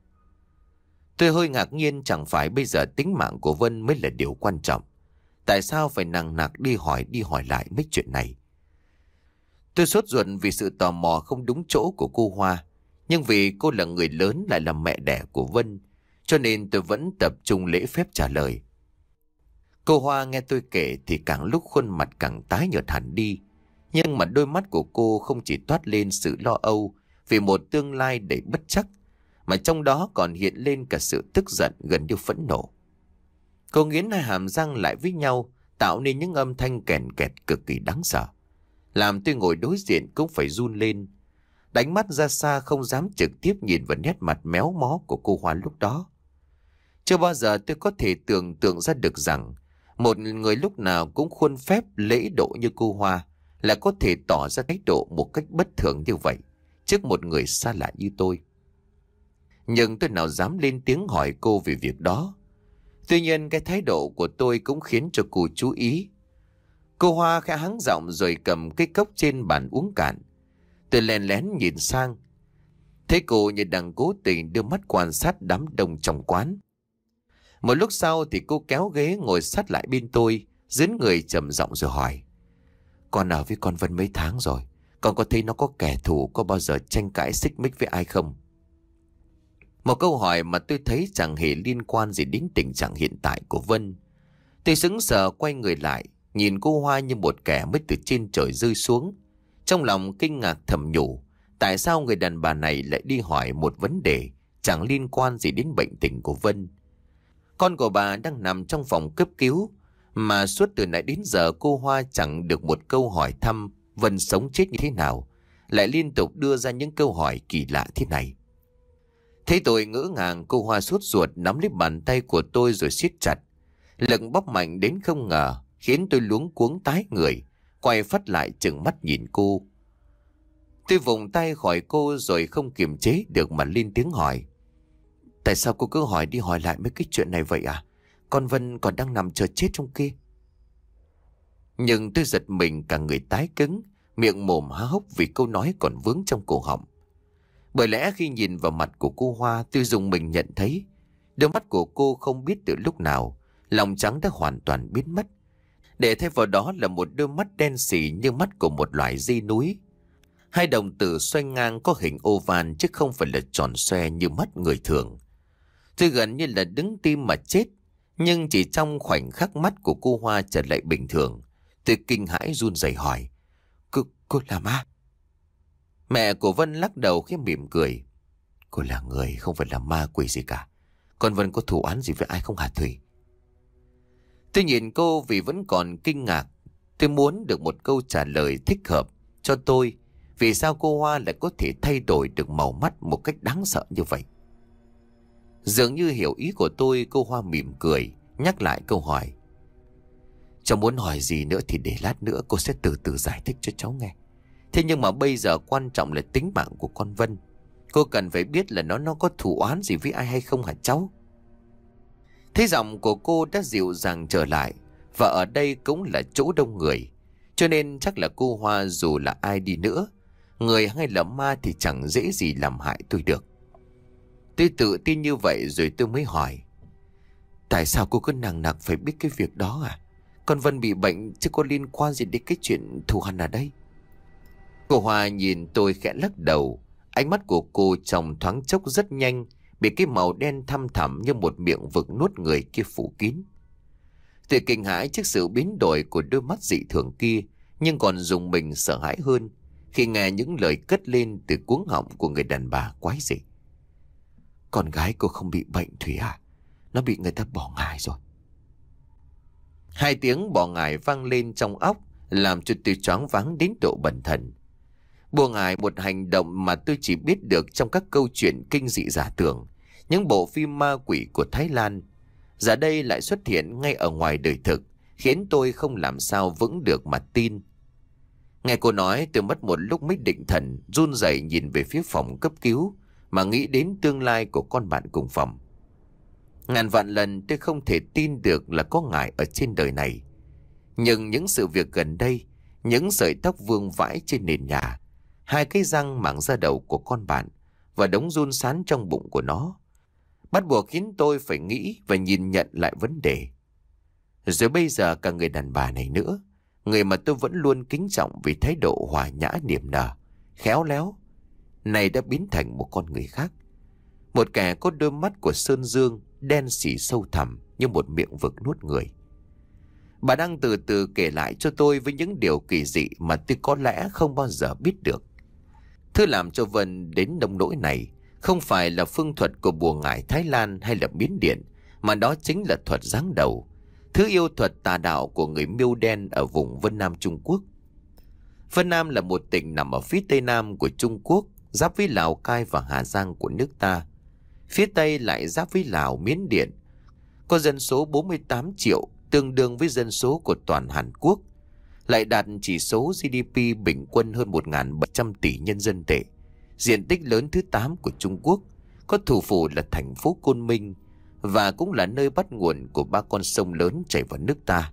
Tôi hơi ngạc nhiên, chẳng phải bây giờ tính mạng của Vân mới là điều quan trọng. Tại sao phải nằng nặc đi hỏi đi hỏi lại mấy chuyện này? Tôi sốt ruột vì sự tò mò không đúng chỗ của cô Hoa, nhưng vì cô là người lớn lại là mẹ đẻ của Vân, cho nên tôi vẫn tập trung lễ phép trả lời. Cô Hoa nghe tôi kể thì càng lúc khuôn mặt càng tái nhợt hẳn đi, nhưng mà đôi mắt của cô không chỉ toát lên sự lo âu vì một tương lai đầy bất trắc, mà trong đó còn hiện lên cả sự tức giận gần như phẫn nộ. Cô nghiến hai hàm răng lại với nhau, tạo nên những âm thanh kèn kẹt cực kỳ đáng sợ, làm tôi ngồi đối diện cũng phải run lên, đánh mắt ra xa không dám trực tiếp nhìn vào nét mặt méo mó của cô Hoa lúc đó. Chưa bao giờ tôi có thể tưởng tượng ra được rằng một người lúc nào cũng khuôn phép lễ độ như cô Hoa là có thể tỏ ra thái độ một cách bất thường như vậy trước một người xa lạ như tôi. Nhưng tôi nào dám lên tiếng hỏi cô về việc đó. Tuy nhiên cái thái độ của tôi cũng khiến cho cô chú ý. Cô Hoa khẽ hắng giọng rồi cầm cái cốc trên bàn uống cạn. Tôi lén lén nhìn sang, thấy cô như đang cố tình đưa mắt quan sát đám đông trong quán. Một lúc sau thì cô kéo ghế ngồi sát lại bên tôi, dướn người trầm giọng rồi hỏi: Con ở với con Vân mấy tháng rồi, con có thấy nó có kẻ thù, có bao giờ tranh cãi xích mích với ai không? Một câu hỏi mà tôi thấy chẳng hề liên quan gì đến tình trạng hiện tại của Vân. Tôi sững sờ quay người lại, nhìn cô Hoa như một kẻ mới từ trên trời rơi xuống. Trong lòng kinh ngạc thầm nhủ, tại sao người đàn bà này lại đi hỏi một vấn đề chẳng liên quan gì đến bệnh tình của Vân. Con của bà đang nằm trong phòng cấp cứu, mà suốt từ nãy đến giờ cô Hoa chẳng được một câu hỏi thăm Vân sống chết như thế nào, lại liên tục đưa ra những câu hỏi kỳ lạ thế này. Thấy tôi ngỡ ngàng, cô Hoa sốt ruột nắm lấy bàn tay của tôi rồi siết chặt. Lực bóp mạnh đến không ngờ, khiến tôi luống cuống tái người, quay phát lại trừng mắt nhìn cô. Tôi vùng tay khỏi cô rồi không kiềm chế được mà lên tiếng hỏi. Tại sao cô cứ hỏi đi hỏi lại mấy cái chuyện này vậy à? Con Vân còn đang nằm chờ chết trong kia. Nhưng tôi giật mình cả người tái cứng, miệng mồm há hốc vì câu nói còn vướng trong cổ họng. Bởi lẽ khi nhìn vào mặt của cô Hoa, tôi dùng mình nhận thấy đôi mắt của cô không biết từ lúc nào lòng trắng đã hoàn toàn biến mất, để thay vào đó là một đôi mắt đen sì như mắt của một loài di núi. Hai đồng tử xoay ngang có hình oval chứ không phải là tròn xoe như mắt người thường. Tôi gần như là đứng tim mà chết. Nhưng chỉ trong khoảnh khắc mắt của cô Hoa trở lại bình thường, tôi kinh hãi run rẩy hỏi. Cô, cô là ma? Mẹ của Vân lắc đầu khẽ mỉm cười. Cô là người, không phải là ma quỷ gì cả. Con Vân có thù oán gì với ai không hả Thủy? Tôi nhìn cô vì vẫn còn kinh ngạc. Tôi muốn được một câu trả lời thích hợp cho tôi. Vì sao cô Hoa lại có thể thay đổi được màu mắt một cách đáng sợ như vậy? Dường như hiểu ý của tôi, cô Hoa mỉm cười, nhắc lại câu hỏi. Cháu muốn hỏi gì nữa thì để lát nữa cô sẽ từ từ giải thích cho cháu nghe. Thế nhưng mà bây giờ quan trọng là tính mạng của con Vân. Cô cần phải biết là nó nó có thù oán gì với ai hay không hả cháu? Thế giọng của cô đã dịu dàng trở lại. Và ở đây cũng là chỗ đông người, cho nên chắc là cô Hoa dù là ai đi nữa, người hay là ma thì chẳng dễ gì làm hại tôi được. Tôi tự tin như vậy rồi tôi mới hỏi. Tại sao cô cứ nằng nặc phải biết cái việc đó à? Con Vân bị bệnh chứ có liên quan gì đến cái chuyện thù hằn ở đây? Cô Hoa nhìn tôi khẽ lắc đầu. Ánh mắt của cô trong thoáng chốc rất nhanh bị cái màu đen thăm thẳm như một miệng vực nuốt người kia phủ kín. Tôi kinh hãi trước sự biến đổi của đôi mắt dị thường kia, nhưng còn dùng mình sợ hãi hơn khi nghe những lời cất lên từ cuống họng của người đàn bà quái dị. Con gái cô không bị bệnh Thủy à? Nó bị người ta bỏ ngải rồi. Hai tiếng bỏ ngải vang lên trong óc làm cho tôi choáng váng đến độ bần thần. Bỏ ngải, một hành động mà tôi chỉ biết được trong các câu chuyện kinh dị giả tưởng, những bộ phim ma quỷ của Thái Lan. Giờ đây lại xuất hiện ngay ở ngoài đời thực, khiến tôi không làm sao vững được mà tin. Nghe cô nói, tôi mất một lúc mới định thần, run rẩy nhìn về phía phòng cấp cứu mà nghĩ đến tương lai của con bạn cùng phòng. Ngàn vạn lần tôi không thể tin được là có ngài ở trên đời này. Nhưng những sự việc gần đây, những sợi tóc vương vãi trên nền nhà, hai cái răng mảng da đầu của con bạn và đống run sán trong bụng của nó, bắt buộc khiến tôi phải nghĩ và nhìn nhận lại vấn đề. Rồi bây giờ cả người đàn bà này nữa, người mà tôi vẫn luôn kính trọng vì thái độ hòa nhã niềm nở, khéo léo, này đã biến thành một con người khác. Một kẻ có đôi mắt của sơn dương, đen sì sâu thẳm như một miệng vực nuốt người. Bà đang từ từ kể lại cho tôi với những điều kỳ dị mà tôi có lẽ không bao giờ biết được. Thứ làm cho Vân đến nông nỗi này không phải là phương thuật của bùa ngải Thái Lan hay là Miến Điện, mà đó chính là thuật giáng đầu, thứ yêu thuật tà đạo của người Miêu Đen ở vùng Vân Nam Trung Quốc. Vân Nam là một tỉnh nằm ở phía tây nam của Trung Quốc, giáp với Lào Cai và Hà Giang của nước ta. Phía tây lại giáp với Lào, Miến Điện, có dân số bốn mươi tám triệu, tương đương với dân số của toàn Hàn Quốc, lại đạt chỉ số giê đê pê bình quân hơn một nghìn bảy trăm tỷ nhân dân tệ, diện tích lớn thứ tám của Trung Quốc, có thủ phủ là thành phố Côn Minh và cũng là nơi bắt nguồn của ba con sông lớn chảy vào nước ta.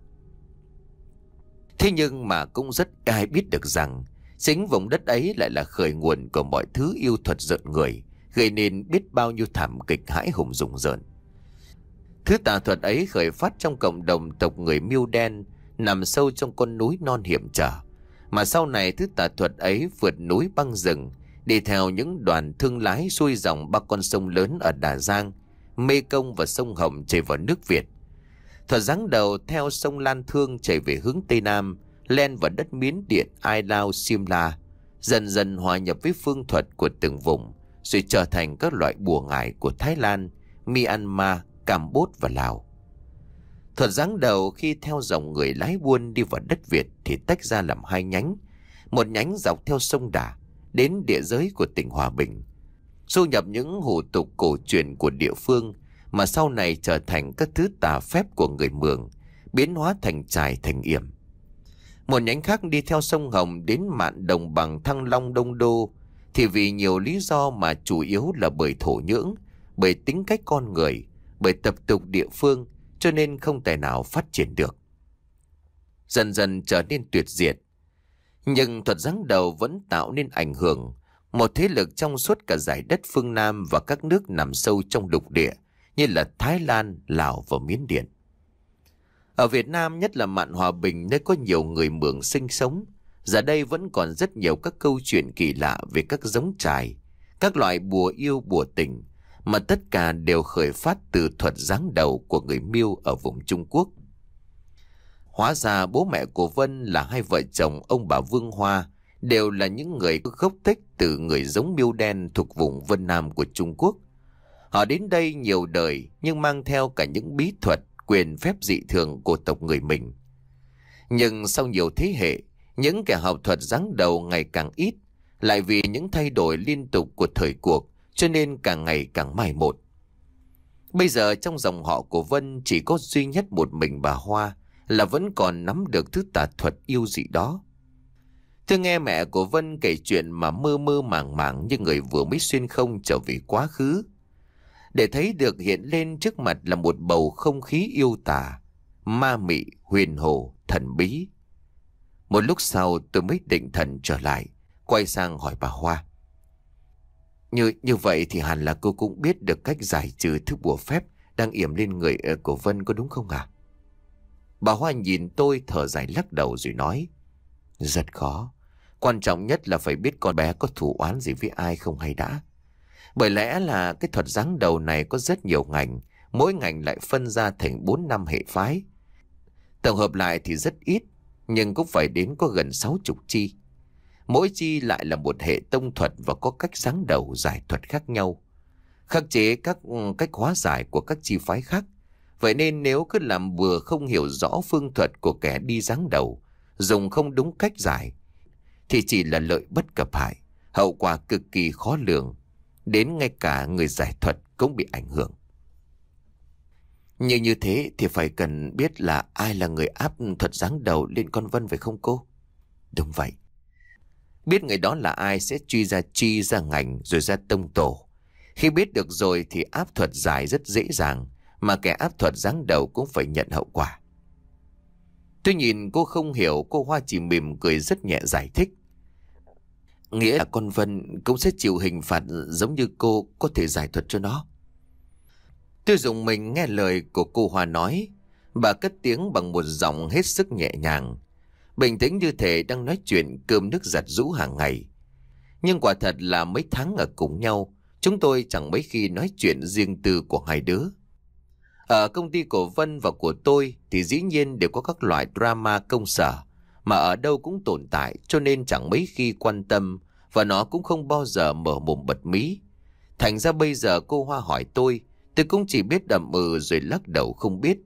Thế nhưng mà cũng rất ai biết được rằng chính vùng đất ấy lại là khởi nguồn của mọi thứ yêu thuật rợn người, gây nên biết bao nhiêu thảm kịch hãi hùng rùng rợn. Thứ tà thuật ấy khởi phát trong cộng đồng tộc người Miêu Đen nằm sâu trong con núi non hiểm trở, mà sau này thứ tà thuật ấy vượt núi băng rừng, đi theo những đoàn thương lái xuôi dòng ba con sông lớn ở Đà Giang, Mê Công và sông Hồng chảy vào nước Việt. Thuật giáng đầu theo sông Lan Thương chảy về hướng Tây Nam, len vào đất Miến Điện, Ai Lao, Simla, dần dần hòa nhập với phương thuật của từng vùng, rồi trở thành các loại bùa ngải của Thái Lan, Myanmar, Campuchia và Lào. Thuật giáng đầu khi theo dòng người lái buôn đi vào đất Việt thì tách ra làm hai nhánh. Một nhánh dọc theo sông Đà đến địa giới của tỉnh Hòa Bình, du nhập những hủ tục cổ truyền của địa phương mà sau này trở thành các thứ tà phép của người Mường, biến hóa thành chài thành yểm. Một nhánh khác đi theo sông Hồng đến mạn đồng bằng Thăng Long Đông Đô, thì vì nhiều lý do mà chủ yếu là bởi thổ nhưỡng, bởi tính cách con người, bởi tập tục địa phương, cho nên không thể nào phát triển được. Dần dần trở nên tuyệt diệt. Nhưng thuật giáng đầu vẫn tạo nên ảnh hưởng, một thế lực trong suốt cả dải đất phương Nam và các nước nằm sâu trong lục địa như là Thái Lan, Lào và Miến Điện. Ở Việt Nam, nhất là mạn Hòa Bình, nơi có nhiều người Mường sinh sống, giờ đây vẫn còn rất nhiều các câu chuyện kỳ lạ về các giống chài, các loại bùa yêu bùa tình, mà tất cả đều khởi phát từ thuật giáng đầu của người Miêu ở vùng Trung Quốc. Hóa ra bố mẹ của Vân là hai vợ chồng ông bà Vương Hoa, đều là những người có gốc tích từ người giống Miêu đen thuộc vùng Vân Nam của Trung Quốc. Họ đến đây nhiều đời nhưng mang theo cả những bí thuật, quyền phép dị thường của tộc người mình. Nhưng sau nhiều thế hệ, những kẻ học thuật giáng đầu ngày càng ít, lại vì những thay đổi liên tục của thời cuộc cho nên càng ngày càng mai một. Bây giờ trong dòng họ của Vân chỉ có duy nhất một mình bà Hoa là vẫn còn nắm được thứ tà thuật yêu dị đó. Tôi nghe mẹ của Vân kể chuyện mà mơ mơ màng màng như người vừa mới xuyên không trở về quá khứ. Để thấy được hiện lên trước mặt là một bầu không khí yêu tà, ma mị, huyền hồ, thần bí. Một lúc sau tôi mới định thần trở lại, quay sang hỏi bà Hoa. Như như vậy thì hẳn là cô cũng biết được cách giải trừ thứ bùa phép đang yểm lên người của Vân, có đúng không ạ? Bà Hoa nhìn tôi thở dài lắc đầu rồi nói. Rất khó. Quan trọng nhất là phải biết con bé có thù oán gì với ai không hay đã. Bởi lẽ là cái thuật giáng đầu này có rất nhiều ngành, mỗi ngành lại phân ra thành bốn năm hệ phái. Tổng hợp lại thì rất ít, nhưng cũng phải đến có gần sáu chục chi. Mỗi chi lại là một hệ tông thuật và có cách giáng đầu giải thuật khác nhau, khắc chế các cách hóa giải của các chi phái khác. Vậy nên nếu cứ làm bừa không hiểu rõ phương thuật của kẻ đi giáng đầu, dùng không đúng cách giải, thì chỉ là lợi bất cập hại, hậu quả cực kỳ khó lường, đến ngay cả người giải thuật cũng bị ảnh hưởng. Như như thế thì phải cần biết là ai là người áp thuật giáng đầu lên con Vân phải không cô? Đúng vậy. Biết người đó là ai sẽ truy ra chi ra ngành rồi ra tông tổ. Khi biết được rồi thì áp thuật giải rất dễ dàng, mà kẻ áp thuật giáng đầu cũng phải nhận hậu quả. Tôi nhìn cô không hiểu, cô Hoa chỉ mỉm cười rất nhẹ giải thích. Nghĩa là con Vân cũng sẽ chịu hình phạt giống như cô có thể giải thuật cho nó. Tôi dùng mình nghe lời của cô Hoa nói. Bà cất tiếng bằng một giọng hết sức nhẹ nhàng, bình tĩnh như thể đang nói chuyện cơm nước giặt giũ hàng ngày. Nhưng quả thật là mấy tháng ở cùng nhau, chúng tôi chẳng mấy khi nói chuyện riêng tư của hai đứa. Ở công ty của Vân và của tôi thì dĩ nhiên đều có các loại drama công sở, mà ở đâu cũng tồn tại, cho nên chẳng mấy khi quan tâm, và nó cũng không bao giờ mở mồm bật mí. Thành ra bây giờ cô Hoa hỏi tôi, tôi cũng chỉ biết đầm ừ rồi lắc đầu không biết.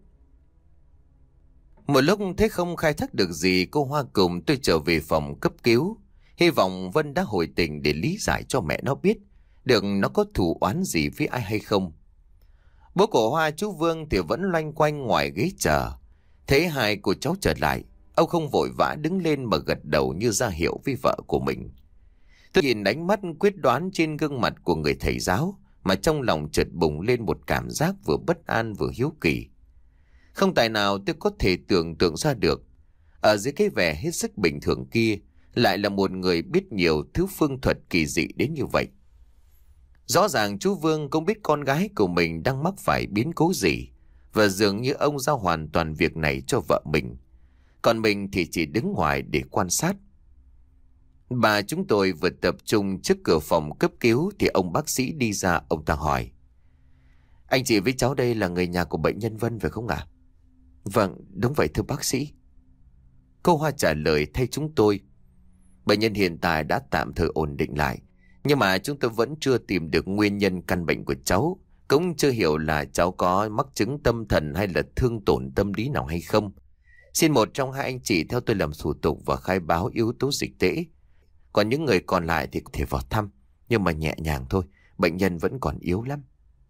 Một lúc thấy không khai thác được gì, cô Hoa cùng tôi trở về phòng cấp cứu. Hy vọng Vân đã hồi tình để lý giải cho mẹ nó biết được nó có thù oán gì với ai hay không. Bố của Hoa, chú Vương, thì vẫn loanh quanh ngoài ghế chờ. Thấy hai cô cháu trở lại, ông không vội vã đứng lên mà gật đầu như ra hiệu với vợ của mình. Tôi nhìn ánh mắt quyết đoán trên gương mặt của người thầy giáo mà trong lòng chợt bùng lên một cảm giác vừa bất an vừa hiếu kỳ. Không tài nào tôi có thể tưởng tượng ra được, ở dưới cái vẻ hết sức bình thường kia lại là một người biết nhiều thứ phương thuật kỳ dị đến như vậy. Rõ ràng chú Vương cũng biết con gái của mình đang mắc phải biến cố gì, và dường như ông giao hoàn toàn việc này cho vợ mình. Còn mình thì chỉ đứng ngoài để quan sát. Bà chúng tôi vừa tập trung trước cửa phòng cấp cứu thì ông bác sĩ đi ra, ông ta hỏi. Anh chị với cháu đây là người nhà của bệnh nhân Vân phải không ạ? Vâng, đúng vậy thưa bác sĩ. Cô Hoa trả lời thay chúng tôi. Bệnh nhân hiện tại đã tạm thời ổn định lại, nhưng mà chúng tôi vẫn chưa tìm được nguyên nhân căn bệnh của cháu, Cũng chưa hiểu là cháu có mắc chứng tâm thần hay là thương tổn tâm lý nào hay không. Xin một trong hai anh chị theo tôi làm thủ tục và khai báo yếu tố dịch tễ. Còn những người còn lại thì có thể vào thăm, nhưng mà nhẹ nhàng thôi, bệnh nhân vẫn còn yếu lắm.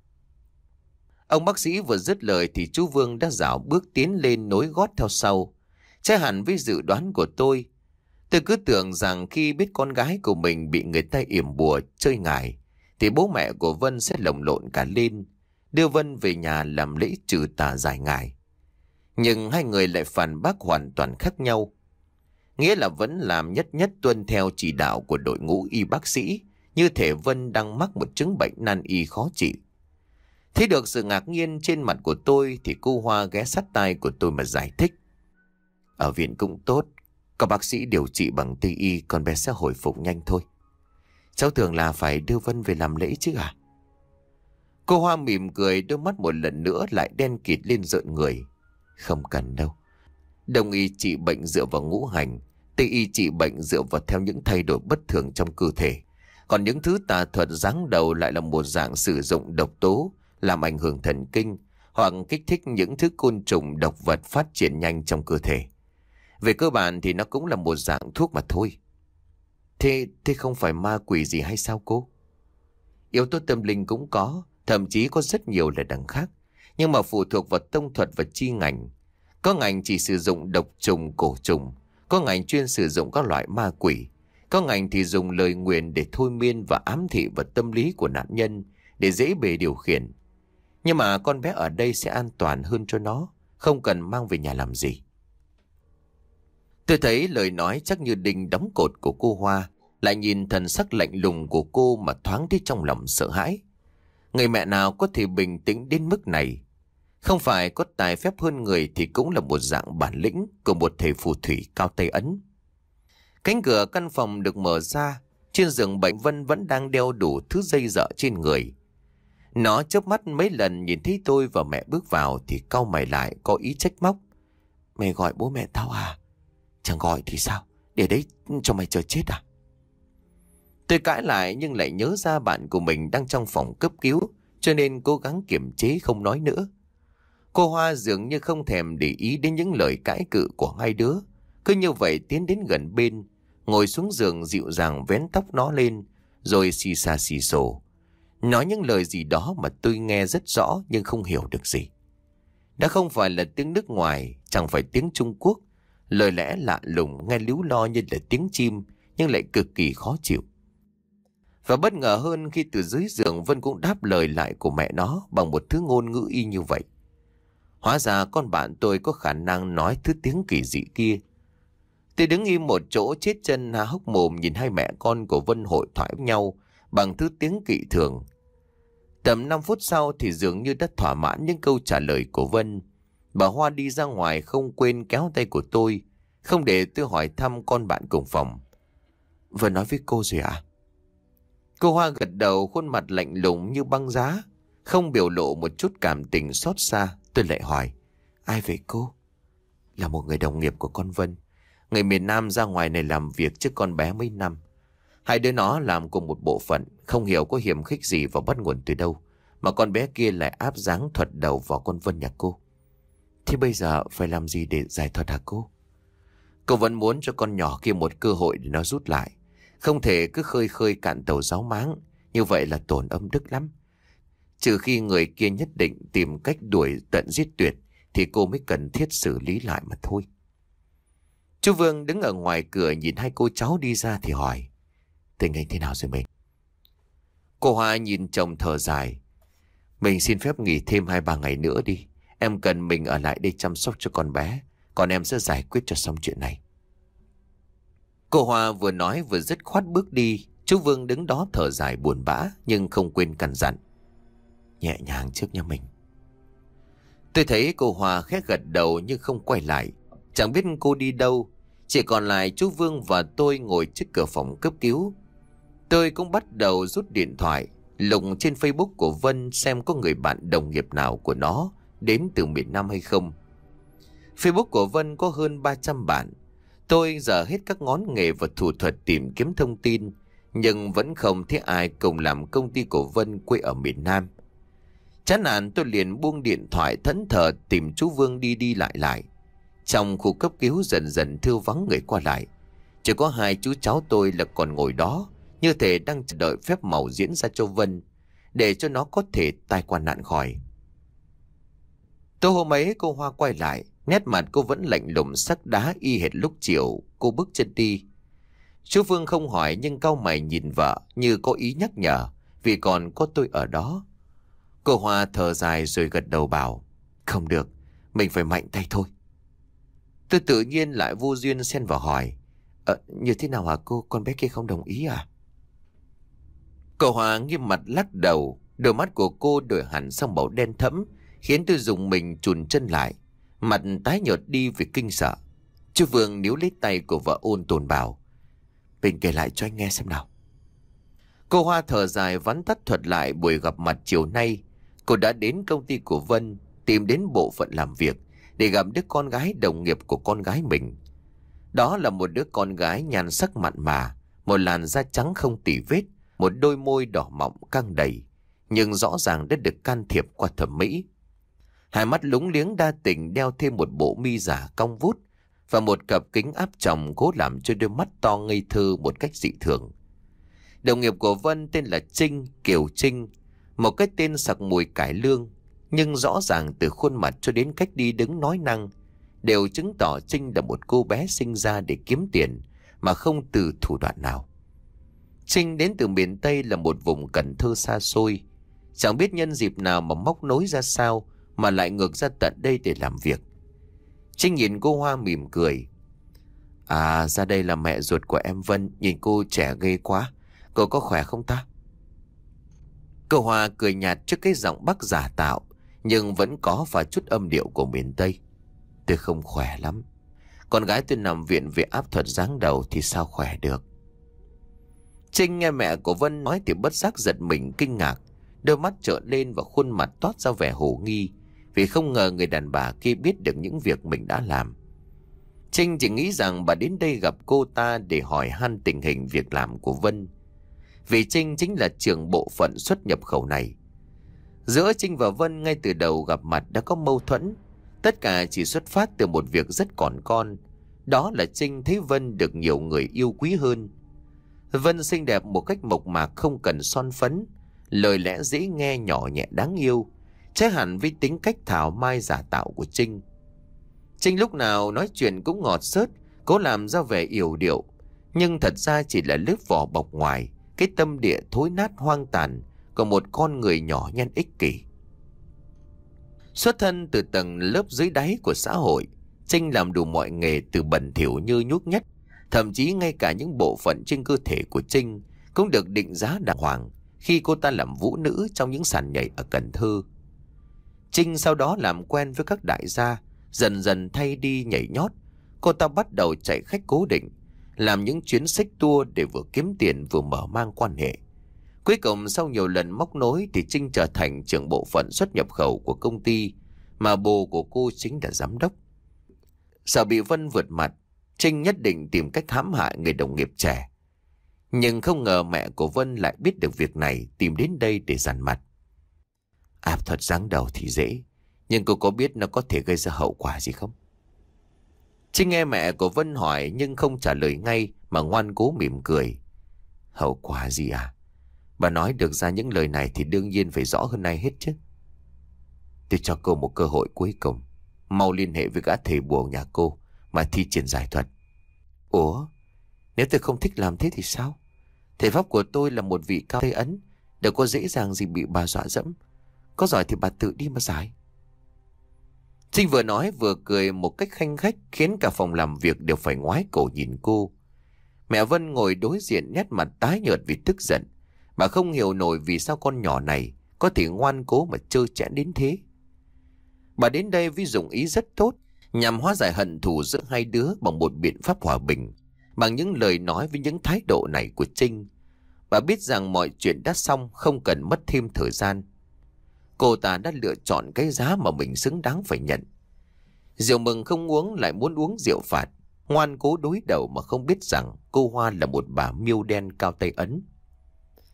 Ông bác sĩ vừa dứt lời thì chú Vương đã dạo bước tiến lên nối gót theo sau. Trái hẳn với dự đoán của tôi. Tôi cứ tưởng rằng khi biết con gái của mình bị người ta yểm bùa chơi ngải, thì bố mẹ của Vân sẽ lồng lộn cả lên, đưa Vân về nhà làm lễ trừ tà giải ngải. Nhưng hai người lại phản bác hoàn toàn khác nhau. Nghĩa là vẫn làm nhất nhất tuân theo chỉ đạo của đội ngũ y bác sĩ, như thể Vân đang mắc một chứng bệnh nan y khó trị. Thấy được sự ngạc nhiên trên mặt của tôi thì cô Hoa ghé sát tai của tôi mà giải thích. Ở viện cũng tốt, có bác sĩ điều trị bằng Tây y, con bé sẽ hồi phục nhanh thôi. Cháu tưởng là phải đưa Vân về làm lễ chứ à? Cô Hoa mỉm cười, đôi mắt một lần nữa lại đen kịt lên rợn người. Không cần đâu. Đông y trị bệnh dựa vào ngũ hành, Tây y trị bệnh dựa vào theo những thay đổi bất thường trong cơ thể. Còn những thứ tà thuật giáng đầu lại là một dạng sử dụng độc tố làm ảnh hưởng thần kinh hoặc kích thích những thứ côn trùng độc vật phát triển nhanh trong cơ thể. Về cơ bản thì nó cũng là một dạng thuốc mà thôi. Thế, thế không phải ma quỷ gì hay sao cô? Yếu tố tâm linh cũng có, thậm chí có rất nhiều là đẳng khác. Nhưng mà phụ thuộc vào tông thuật và chi ngành. Có ngành chỉ sử dụng độc trùng, cổ trùng. Có ngành chuyên sử dụng các loại ma quỷ. Có ngành thì dùng lời nguyền để thôi miên và ám thị vào tâm lý của nạn nhân để dễ bề điều khiển. Nhưng mà con bé ở đây sẽ an toàn hơn cho nó, không cần mang về nhà làm gì. Tôi thấy lời nói chắc như đinh đóng cột của cô Hoa, lại nhìn thần sắc lạnh lùng của cô mà thoáng thấy trong lòng sợ hãi. Người mẹ nào có thể bình tĩnh đến mức này? Không phải có tài phép hơn người thì cũng là một dạng bản lĩnh của một thầy phù thủy cao tay ấn. Cánh cửa căn phòng được mở ra, trên giường bệnh Vân vẫn đang đeo đủ thứ dây dợ trên người. Nó chớp mắt mấy lần nhìn thấy tôi và mẹ bước vào thì cau mày lại, có ý trách móc. Mày gọi bố mẹ tao à? Chẳng gọi thì sao? Để đấy cho mày chờ chết à? Tôi cãi lại nhưng lại nhớ ra bạn của mình đang trong phòng cấp cứu, cho nên cố gắng kiềm chế không nói nữa. Cô Hoa dường như không thèm để ý đến những lời cãi cự của hai đứa. Cứ như vậy tiến đến gần bên, ngồi xuống giường dịu dàng vén tóc nó lên, rồi xì xà xì xồ. Nói những lời gì đó mà tôi nghe rất rõ nhưng không hiểu được gì. Đã không phải là tiếng nước ngoài, chẳng phải tiếng Trung Quốc. Lời lẽ lạ lùng nghe líu lo như là tiếng chim, nhưng lại cực kỳ khó chịu. Và bất ngờ hơn khi từ dưới giường Vân cũng đáp lời lại của mẹ nó bằng một thứ ngôn ngữ y như vậy. Hóa ra con bạn tôi có khả năng nói thứ tiếng kỳ dị kia. Tôi đứng im một chỗ chết chân há hốc mồm nhìn hai mẹ con của Vân hội thoại với nhau bằng thứ tiếng kỳ thường. Tầm năm phút sau thì dường như đã thỏa mãn những câu trả lời của Vân. Bà Hoa đi ra ngoài không quên kéo tay của tôi, không để tôi hỏi thăm con bạn cùng phòng. Vân nói với cô rồi ạ? À? Cô Hoa gật đầu, khuôn mặt lạnh lùng như băng giá, không biểu lộ một chút cảm tình xót xa. Tôi lại hỏi, ai vậy cô? Là một người đồng nghiệp của con Vân. Người miền Nam ra ngoài này làm việc trước con bé mấy năm. Hai đứa nó làm cùng một bộ phận, không hiểu có hiểm khích gì và bắt nguồn từ đâu mà con bé kia lại áp dáng thuật đầu vào con Vân nhà cô. Thế bây giờ phải làm gì để giải thuật hả cô? Cô vẫn muốn cho con nhỏ kia một cơ hội để nó rút lại. Không thể cứ khơi khơi cạn tàu giáo máng, như vậy là tổn âm đức lắm. Trừ khi người kia nhất định tìm cách đuổi tận giết tuyệt thì cô mới cần thiết xử lý lại mà thôi. Chú Vương đứng ở ngoài cửa nhìn hai cô cháu đi ra thì hỏi, tình hình thế nào rồi mình? Cô Hoa nhìn chồng thở dài. Mình xin phép nghỉ thêm hai ba ngày nữa đi. Em cần mình ở lại đây chăm sóc cho con bé, còn em sẽ giải quyết cho xong chuyện này. Cô Hoa vừa nói vừa dứt khoát bước đi. Chú Vương đứng đó thở dài buồn bã nhưng không quên căn dặn, nhẹ nhàng trước nha mình. Tôi thấy cô Hoa khẽ gật đầu nhưng không quay lại. Chẳng biết cô đi đâu. Chỉ còn lại chú Vương và tôi ngồi trước cửa phòng cấp cứu. Tôi cũng bắt đầu rút điện thoại, lục trên Facebook của Vân xem có người bạn đồng nghiệp nào của nó đến từ miền Nam hay không. Facebook của Vân có hơn ba trăm bạn. Tôi dở hết các ngón nghề và thủ thuật tìm kiếm thông tin, nhưng vẫn không thấy ai cùng làm công ty của Vân quê ở miền Nam. Chán nản tôi liền buông điện thoại thẫn thờ tìm chú Vương đi đi lại lại. Trong khu cấp cứu dần dần thưa vắng người qua lại. Chỉ có hai chú cháu tôi là còn ngồi đó, như thể đang chờ đợi phép màu diễn ra cho Vân, để cho nó có thể tai qua nạn khỏi. Tối hôm ấy cô Hoa quay lại, nét mặt cô vẫn lạnh lùng sắc đá y hệt lúc chiều cô bước chân đi. Chú Vương không hỏi nhưng cau mày nhìn vợ như có ý nhắc nhở, vì còn có tôi ở đó. Cô Hoa thở dài rồi gật đầu bảo, không được, mình phải mạnh tay thôi. Tôi tự nhiên lại vô duyên xen vào hỏi, Ờ, như thế nào hả cô, con bé kia không đồng ý à? Cô Hoa nghiêm mặt lắc đầu, đôi mắt của cô đổi hẳn sang màu đen thẫm, khiến tôi dùng mình chùn chân lại, mặt tái nhợt đi vì kinh sợ. Chú Vương níu lấy tay của vợ ôn tồn bảo, mình kể lại cho anh nghe xem nào. Cô Hoa thở dài vắn tắt thuật lại buổi gặp mặt chiều nay. Cô đã đến công ty của Vân, tìm đến bộ phận làm việc để gặp đứa con gái đồng nghiệp của con gái mình. Đó là một đứa con gái nhan sắc mặn mà, một làn da trắng không tì vết, một đôi môi đỏ mọng căng đầy, nhưng rõ ràng đã được can thiệp qua thẩm mỹ. Hai mắt lúng liếng đa tình, đeo thêm một bộ mi giả cong vút và một cặp kính áp tròng cố làm cho đôi mắt to ngây thơ một cách dị thường. Đồng nghiệp của Vân tên là Trinh, Kiều Trinh, một cái tên sặc mùi cải lương, nhưng rõ ràng từ khuôn mặt cho đến cách đi đứng nói năng đều chứng tỏ Trinh là một cô bé sinh ra để kiếm tiền mà không từ thủ đoạn nào. Trinh đến từ miền Tây, là một vùng Cần Thơ xa xôi, chẳng biết nhân dịp nào mà móc nối ra sao mà lại ngược ra tận đây để làm việc. Trinh nhìn cô Hoa mỉm cười, à, ra đây là mẹ ruột của em Vân, nhìn cô trẻ ghê quá, cô có khỏe không ta? Cô Hoa cười nhạt trước cái giọng Bắc giả tạo, nhưng vẫn có vài chút âm điệu của miền Tây. Tôi không khỏe lắm. Con gái tôi nằm viện vì áp thuật giáng đầu thì sao khỏe được. Trinh nghe mẹ của Vân nói thì bất giác giật mình kinh ngạc, đôi mắt trợn lên và khuôn mặt toát ra vẻ hồ nghi, vì không ngờ người đàn bà kia biết được những việc mình đã làm. Trinh chỉ nghĩ rằng bà đến đây gặp cô ta để hỏi han tình hình việc làm của Vân, vì Trinh chính là trưởng bộ phận xuất nhập khẩu này. Giữa Trinh và Vân ngay từ đầu gặp mặt đã có mâu thuẫn. Tất cả chỉ xuất phát từ một việc rất còn con, đó là Trinh thấy Vân được nhiều người yêu quý hơn. Vân xinh đẹp một cách mộc mạc, không cần son phấn, lời lẽ dễ nghe, nhỏ nhẹ đáng yêu, trái hẳn với tính cách thảo mai giả tạo của Trinh. Trinh lúc nào nói chuyện cũng ngọt xớt, cố làm ra vẻ yểu điệu, nhưng thật ra chỉ là lớp vỏ bọc ngoài, cái tâm địa thối nát hoang tàn của một con người nhỏ nhen ích kỷ. Xuất thân từ tầng lớp dưới đáy của xã hội, Trinh làm đủ mọi nghề từ bẩn thỉu như nhút nhát, thậm chí ngay cả những bộ phận trên cơ thể của Trinh cũng được định giá đàng hoàng khi cô ta làm vũ nữ trong những sàn nhảy ở Cần Thơ. Trinh sau đó làm quen với các đại gia, dần dần thay đi nhảy nhót. Cô ta bắt đầu chạy khách cố định, làm những chuyến xách tour để vừa kiếm tiền vừa mở mang quan hệ. Cuối cùng sau nhiều lần móc nối thì Trinh trở thành trưởng bộ phận xuất nhập khẩu của công ty mà bố của cô chính là giám đốc. Sợ bị Vân vượt mặt, Trinh nhất định tìm cách hãm hại người đồng nghiệp trẻ. Nhưng không ngờ mẹ của Vân lại biết được việc này, tìm đến đây để dằn mặt. Áp thuật giáng đầu thì dễ, nhưng cô có biết nó có thể gây ra hậu quả gì không? Trinh nghe mẹ của Vân hỏi nhưng không trả lời ngay mà ngoan cố mỉm cười. Hậu quả gì à? Bà nói được ra những lời này thì đương nhiên phải rõ hơn nay hết chứ. Tôi cho cô một cơ hội cuối cùng. Mau liên hệ với gã thầy bùa nhà cô mà thi triển giải thuật. Ủa? Nếu tôi không thích làm thế thì sao? Thầy pháp của tôi là một vị cao Tây Ấn, đâu có dễ dàng gì bị bà dọa dẫm. Có giỏi thì bà tự đi mà giải. Trinh vừa nói vừa cười một cách khanh khách, khiến cả phòng làm việc đều phải ngoái cổ nhìn cô. Mẹ Vân ngồi đối diện nét mặt tái nhợt vì tức giận. Bà không hiểu nổi vì sao con nhỏ này có thể ngoan cố mà trơ trẽn đến thế. Bà đến đây với dụng ý rất tốt, nhằm hóa giải hận thù giữa hai đứa bằng một biện pháp hòa bình. Bằng những lời nói với những thái độ này của Trinh, bà biết rằng mọi chuyện đã xong, không cần mất thêm thời gian. Cô ta đã lựa chọn cái giá mà mình xứng đáng phải nhận. Rượu mừng không uống lại muốn uống rượu phạt, ngoan cố đối đầu mà không biết rằng cô Hoa là một bà miêu đen cao Tây Ấn.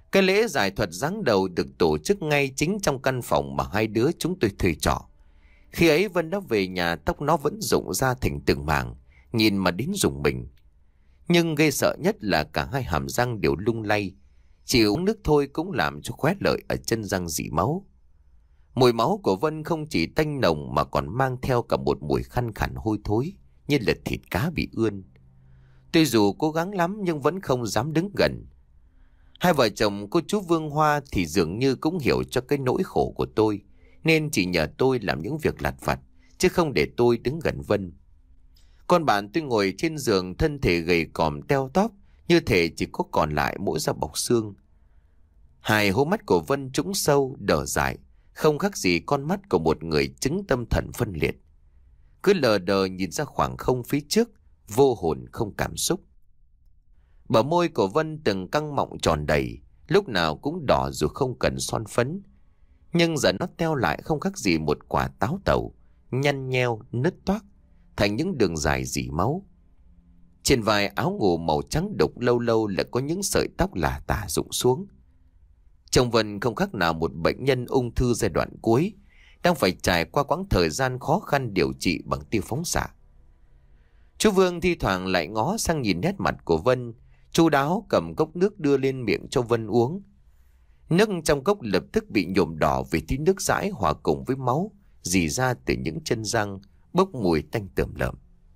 Cái lễ giải thuật giáng đầu được tổ chức ngay chính trong căn phòng mà hai đứa chúng tôi thuê trọ. Khi ấy Vân đã về nhà, tóc nó vẫn rụng ra thành từng mảng, nhìn mà đến rùng mình. Nhưng gây sợ nhất là cả hai hàm răng đều lung lay. Chỉ uống nước thôi cũng làm cho khoét lợi ở chân răng rỉ máu. Mùi máu của Vân không chỉ tanh nồng mà còn mang theo cả một mùi khăn khẳn hôi thối, như là thịt cá bị ươn. Tuy dù cố gắng lắm nhưng vẫn không dám đứng gần. Hai vợ chồng cô chú Vương Hoa thì dường như cũng hiểu cho cái nỗi khổ của tôi, nên chỉ nhờ tôi làm những việc lặt vặt, chứ không để tôi đứng gần Vân. Con bạn tôi ngồi trên giường, thân thể gầy còm teo tóp, như thể chỉ có còn lại mỗi da bọc xương. Hai hố mắt của Vân trũng sâu, đờ dại, không khác gì con mắt của một người chứng tâm thần phân liệt. Cứ lờ đờ nhìn ra khoảng không phía trước, vô hồn không cảm xúc. Bờ môi của Vân từng căng mọng tròn đầy, lúc nào cũng đỏ dù không cần son phấn. Nhưng giờ nó teo lại không khác gì một quả táo tẩu, nhăn nheo, nứt toác, thành những đường dài rỉ máu. Trên vai áo ngủ màu trắng đục lâu lâu lại có những sợi tóc lả tả rụng xuống. Trông Vân không khác nào một bệnh nhân ung thư giai đoạn cuối, đang phải trải qua quãng thời gian khó khăn điều trị bằng tia phóng xạ. Chú Vương thi thoảng lại ngó sang nhìn nét mặt của Vân, chu đáo cầm cốc nước đưa lên miệng cho Vân uống. Nước trong cốc lập tức bị nhuộm đỏ vì tí nước dãi hòa cùng với máu rỉ ra từ những chân răng, bốc mùi tanh tởm lợm.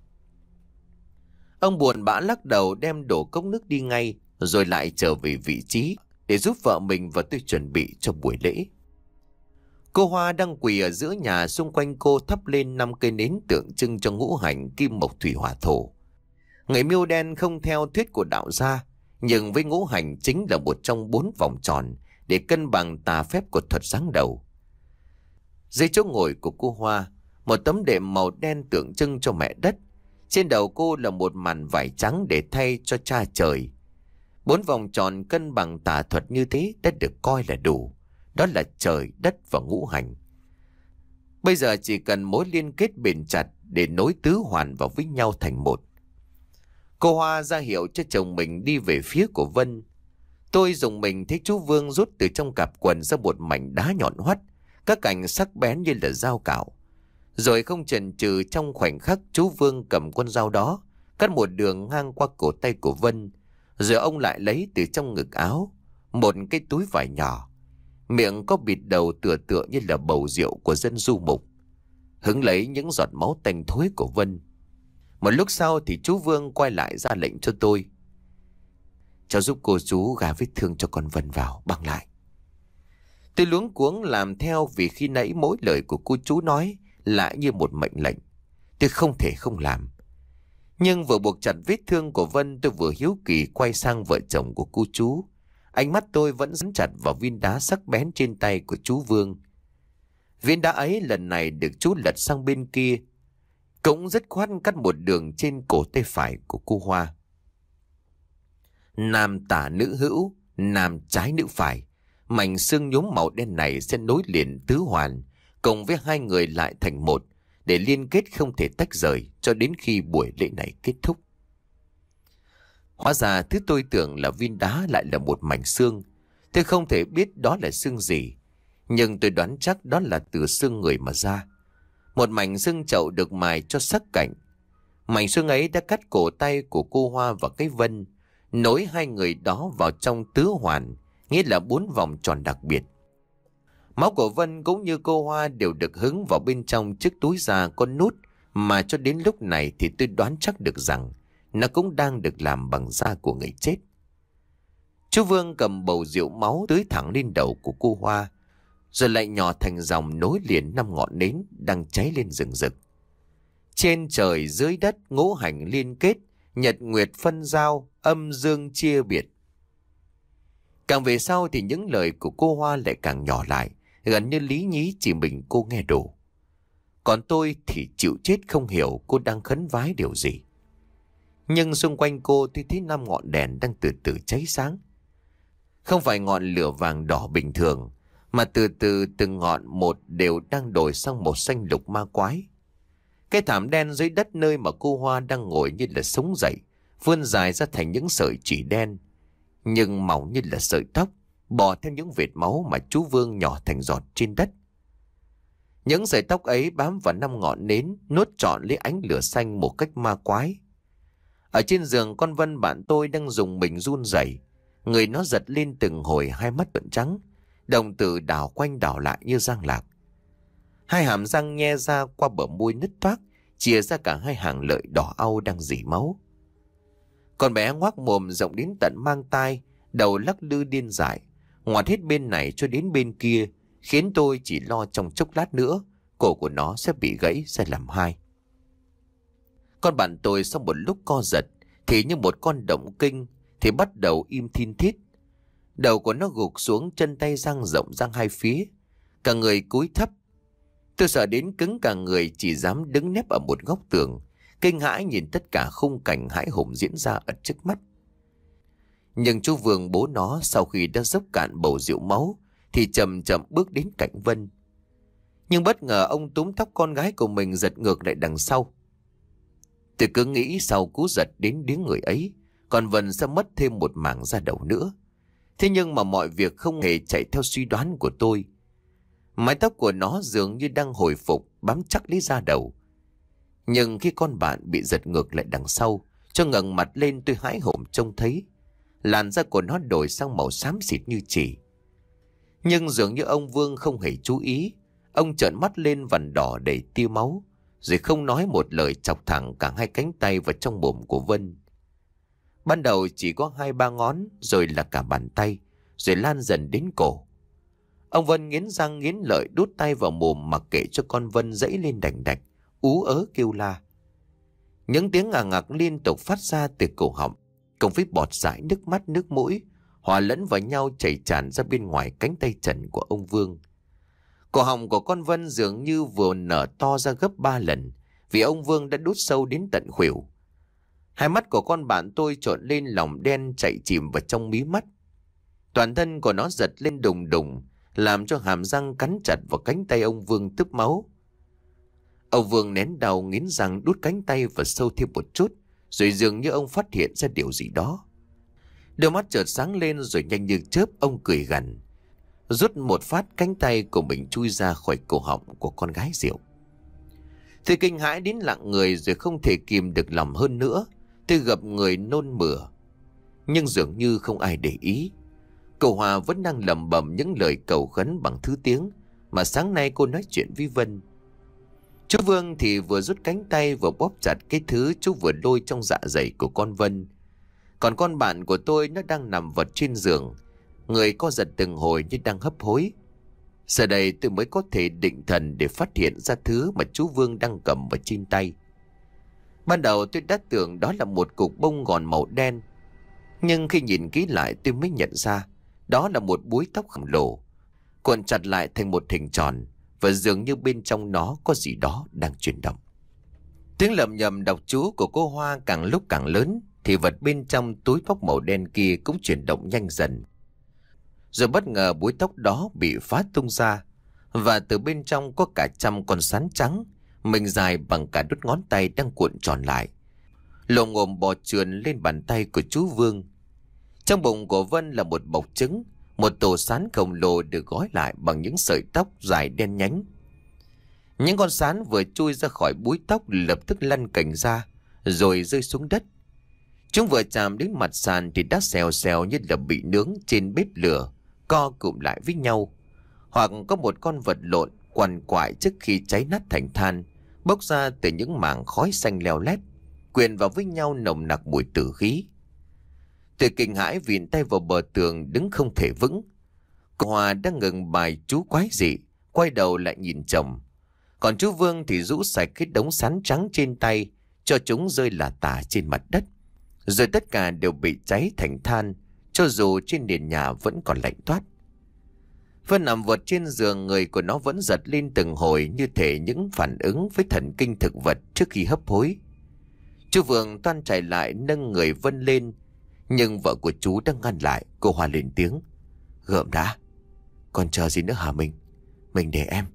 Ông buồn bã lắc đầu đem đổ cốc nước đi ngay, rồi lại trở về vị trí để giúp vợ mình và tôi chuẩn bị cho buổi lễ. Cô Hoa đang quỳ ở giữa nhà, xung quanh cô thắp lên năm cây nến tượng trưng cho ngũ hành kim mộc thủy hỏa thổ. Người Miêu Đen không theo thuyết của đạo gia, nhưng với ngũ hành chính là một trong bốn vòng tròn để cân bằng tà phép của thuật giáng đầu. Dưới chỗ ngồi của cô Hoa, một tấm đệm màu đen tượng trưng cho mẹ đất. Trên đầu cô là một màn vải trắng để thay cho cha trời. Bốn vòng tròn cân bằng tà thuật như thế đã được coi là đủ. Đó là trời, đất và ngũ hành. Bây giờ chỉ cần mối liên kết bền chặt để nối tứ hoàn vào với nhau thành một. Cô Hoa ra hiệu cho chồng mình đi về phía của Vân. Tôi dùng mình thấy chú Vương rút từ trong cặp quần ra một mảnh đá nhọn hoắt, các cạnh sắc bén như là dao cạo. Rồi không chần chừ, trong khoảnh khắc chú Vương cầm con dao đó, cắt một đường ngang qua cổ tay của Vân. Rồi ông lại lấy từ trong ngực áo một cái túi vải nhỏ, miệng có bịt đầu tựa tựa như là bầu rượu của dân du mục, hứng lấy những giọt máu tanh thối của Vân. Một lúc sau thì chú Vương quay lại ra lệnh cho tôi: cháu giúp cô chú gả vết thương cho con Vân vào, băng lại. Tôi luống cuống làm theo, vì khi nãy mỗi lời của cô chú nói lại như một mệnh lệnh. Tôi không thể không làm. Nhưng vừa buộc chặt vết thương của Vân, tôi vừa hiếu kỳ quay sang vợ chồng của cô chú. Ánh mắt tôi vẫn dán chặt vào viên đá sắc bén trên tay của chú Vương. Viên đá ấy lần này được chú lật sang bên kia, cũng rất khoát cắt một đường trên cổ tay phải của cô Hoa. Nam tả nữ hữu, nam trái nữ phải. Mảnh xương nhốm màu đen này sẽ nối liền tứ hoàn, cùng với hai người lại thành một, để liên kết không thể tách rời cho đến khi buổi lễ này kết thúc. Hóa ra thứ tôi tưởng là viên đá lại là một mảnh xương. Tôi không thể biết đó là xương gì, nhưng tôi đoán chắc đó là từ xương người mà ra. Một mảnh xương chậu được mài cho sắc cạnh. Mảnh xương ấy đã cắt cổ tay của cô Hoa và cái Vân, nối hai người đó vào trong tứ hoàn, nghĩa là bốn vòng tròn đặc biệt. Máu của Vân cũng như cô Hoa đều được hứng vào bên trong chiếc túi da có nút, mà cho đến lúc này thì tôi đoán chắc được rằng nó cũng đang được làm bằng da của người chết. Chú Vương cầm bầu rượu máu tưới thẳng lên đầu của cô Hoa, rồi lại nhỏ thành dòng nối liền năm ngọn nến đang cháy lên rừng rực. Trên trời dưới đất ngũ hành liên kết, nhật nguyệt phân giao, âm dương chia biệt. Càng về sau thì những lời của cô Hoa lại càng nhỏ lại, gần như lý nhí chỉ mình cô nghe đủ. Còn tôi thì chịu chết không hiểu cô đang khấn vái điều gì. Nhưng xung quanh cô tôi thấy năm ngọn đèn đang từ từ cháy sáng. Không phải ngọn lửa vàng đỏ bình thường, mà từ từ từng ngọn một đều đang đổi sang màu xanh lục ma quái. Cái thảm đen dưới đất nơi mà cô Hoa đang ngồi như là sống dậy, vươn dài ra thành những sợi chỉ đen, nhưng mỏng như là sợi tóc, bò theo những vệt máu mà chú Vương nhỏ thành giọt trên đất. Những sợi tóc ấy bám vào năm ngọn nến, nuốt trọn lấy ánh lửa xanh một cách ma quái. Ở trên giường, con Vân bạn tôi đang dùng mình run rẩy, người nó giật lên từng hồi, hai mắt trợn trắng, đồng tử đảo quanh đảo lại như giang lạc. Hai hàm răng nhe ra qua bờ môi nứt toác, chia ra cả hai hàng lợi đỏ au đang rỉ máu. Con bé ngoác mồm rộng đến tận mang tai, đầu lắc lư điên dại, ngoặt hết bên này cho đến bên kia, khiến tôi chỉ lo trong chốc lát nữa cổ của nó sẽ bị gãy ra làm hai. Con bạn tôi sau một lúc co giật thì như một con động kinh thì bắt đầu im thin thít. Đầu của nó gục xuống, chân tay dang rộng ra hai phía, cả người cúi thấp. Tôi sợ đến cứng cả người, chỉ dám đứng nép ở một góc tường, kinh hãi nhìn tất cả khung cảnh hãi hùng diễn ra ở trước mắt. Nhưng chú Vương bố nó sau khi đã dốc cạn bầu rượu máu thì chậm chậm bước đến cạnh Vân. Nhưng bất ngờ ông túm tóc con gái của mình giật ngược lại đằng sau. Tôi cứ nghĩ sau cú giật đến điếng người ấy, còn Vân sẽ mất thêm một mảng da đầu nữa. Thế nhưng mà mọi việc không hề chạy theo suy đoán của tôi. Mái tóc của nó dường như đang hồi phục, bám chắc lấy da đầu. Nhưng khi con bạn bị giật ngược lại đằng sau, cho ngẩng mặt lên tôi hãi hùng trông thấy làn da của nó đổi sang màu xám xịt như chỉ. Nhưng dường như ông Vương không hề chú ý. Ông trợn mắt lên vằn đỏ đầy tia máu, rồi không nói một lời chọc thẳng cả hai cánh tay vào trong mồm của Vân. Ban đầu chỉ có hai ba ngón, rồi là cả bàn tay, rồi lan dần đến cổ. Ông Vân nghiến răng nghiến lợi đút tay vào mồm mặc kệ cho con Vân dãy lên đành đạch, ú ớ kêu la. Những tiếng ngà ngạc liên tục phát ra từ cổ họng, cùng với bọt dãi nước mắt nước mũi hòa lẫn vào nhau chảy tràn ra bên ngoài cánh tay trần của ông Vương. Cổ họng của con Vân dường như vừa nở to ra gấp ba lần, vì ông Vương đã đút sâu đến tận khuỷu. Hai mắt của con bạn tôi trộn lên lòng đen chạy chìm vào trong mí mắt. Toàn thân của nó giật lên đùng đùng, làm cho hàm răng cắn chặt vào cánh tay ông Vương tướp máu. Ông Vương nén đau nghiến răng đút cánh tay vào sâu thêm một chút, rồi dường như ông phát hiện ra điều gì đó. Đôi mắt chợt sáng lên rồi nhanh như chớp ông cười gằn, rút một phát cánh tay của mình chui ra khỏi cổ họng của con gái rượu. Tôi kinh hãi đến lặng người rồi không thể kìm được lòng hơn nữa. Tôi gập người nôn mửa, nhưng dường như không ai để ý. Cậu Hòa vẫn đang lẩm bẩm những lời cầu khấn bằng thứ tiếng mà sáng nay cô nói chuyện với Vân. Chú Vương thì vừa rút cánh tay vừa bóp chặt cái thứ chú vừa lôi trong dạ dày của con Vân. Còn con bạn của tôi nó đang nằm vật trên giường, người co giật từng hồi như đang hấp hối. Giờ đây tôi mới có thể định thần để phát hiện ra thứ mà chú Vương đang cầm vào trên tay. Ban đầu tôi đã tưởng đó là một cục bông gòn màu đen, nhưng khi nhìn kỹ lại tôi mới nhận ra đó là một búi tóc khổng lồ, cuộn chặt lại thành một hình tròn, và dường như bên trong nó có gì đó đang chuyển động. Tiếng lầm nhầm đọc chú của cô Hoa càng lúc càng lớn, thì vật bên trong túi tóc màu đen kia cũng chuyển động nhanh dần. Rồi bất ngờ búi tóc đó bị phá tung ra, và từ bên trong có cả trăm con sán trắng, mình dài bằng cả đốt ngón tay đang cuộn tròn lại, lồm ngồm bò trườn lên bàn tay của chú Vương. Trong bụng của Vân là một bọc trứng, một tổ sán khổng lồ được gói lại bằng những sợi tóc dài đen nhánh. Những con sán vừa chui ra khỏi búi tóc lập tức lăn cành ra, rồi rơi xuống đất. Chúng vừa chạm đến mặt sàn thì đã xèo xèo như là bị nướng trên bếp lửa, co cụm lại với nhau. Hoặc có một con vật lộn quằn quại trước khi cháy nát thành than, bốc ra từ những mảng khói xanh leo lét, quyện vào với nhau nồng nặc mùi tử khí. Tôi kinh hãi vịn tay vào bờ tường đứng không thể vững. Cô Hòa đang ngừng bài chú quái dị, quay đầu lại nhìn chồng. Còn chú Vương thì rũ sạch cái đống sán trắng trên tay, cho chúng rơi lả tả trên mặt đất. Rồi tất cả đều bị cháy thành than, cho dù trên nền nhà vẫn còn lạnh toát. Vân nằm vật trên giường, người của nó vẫn giật lên từng hồi như thể những phản ứng với thần kinh thực vật trước khi hấp hối. Chú Vương toan chạy lại nâng người Vân lên, nhưng vợ của chú đang ngăn lại. Cô Hòa lên tiếng: "Gượm đã, còn chờ gì nữa hả mình? Mình để em."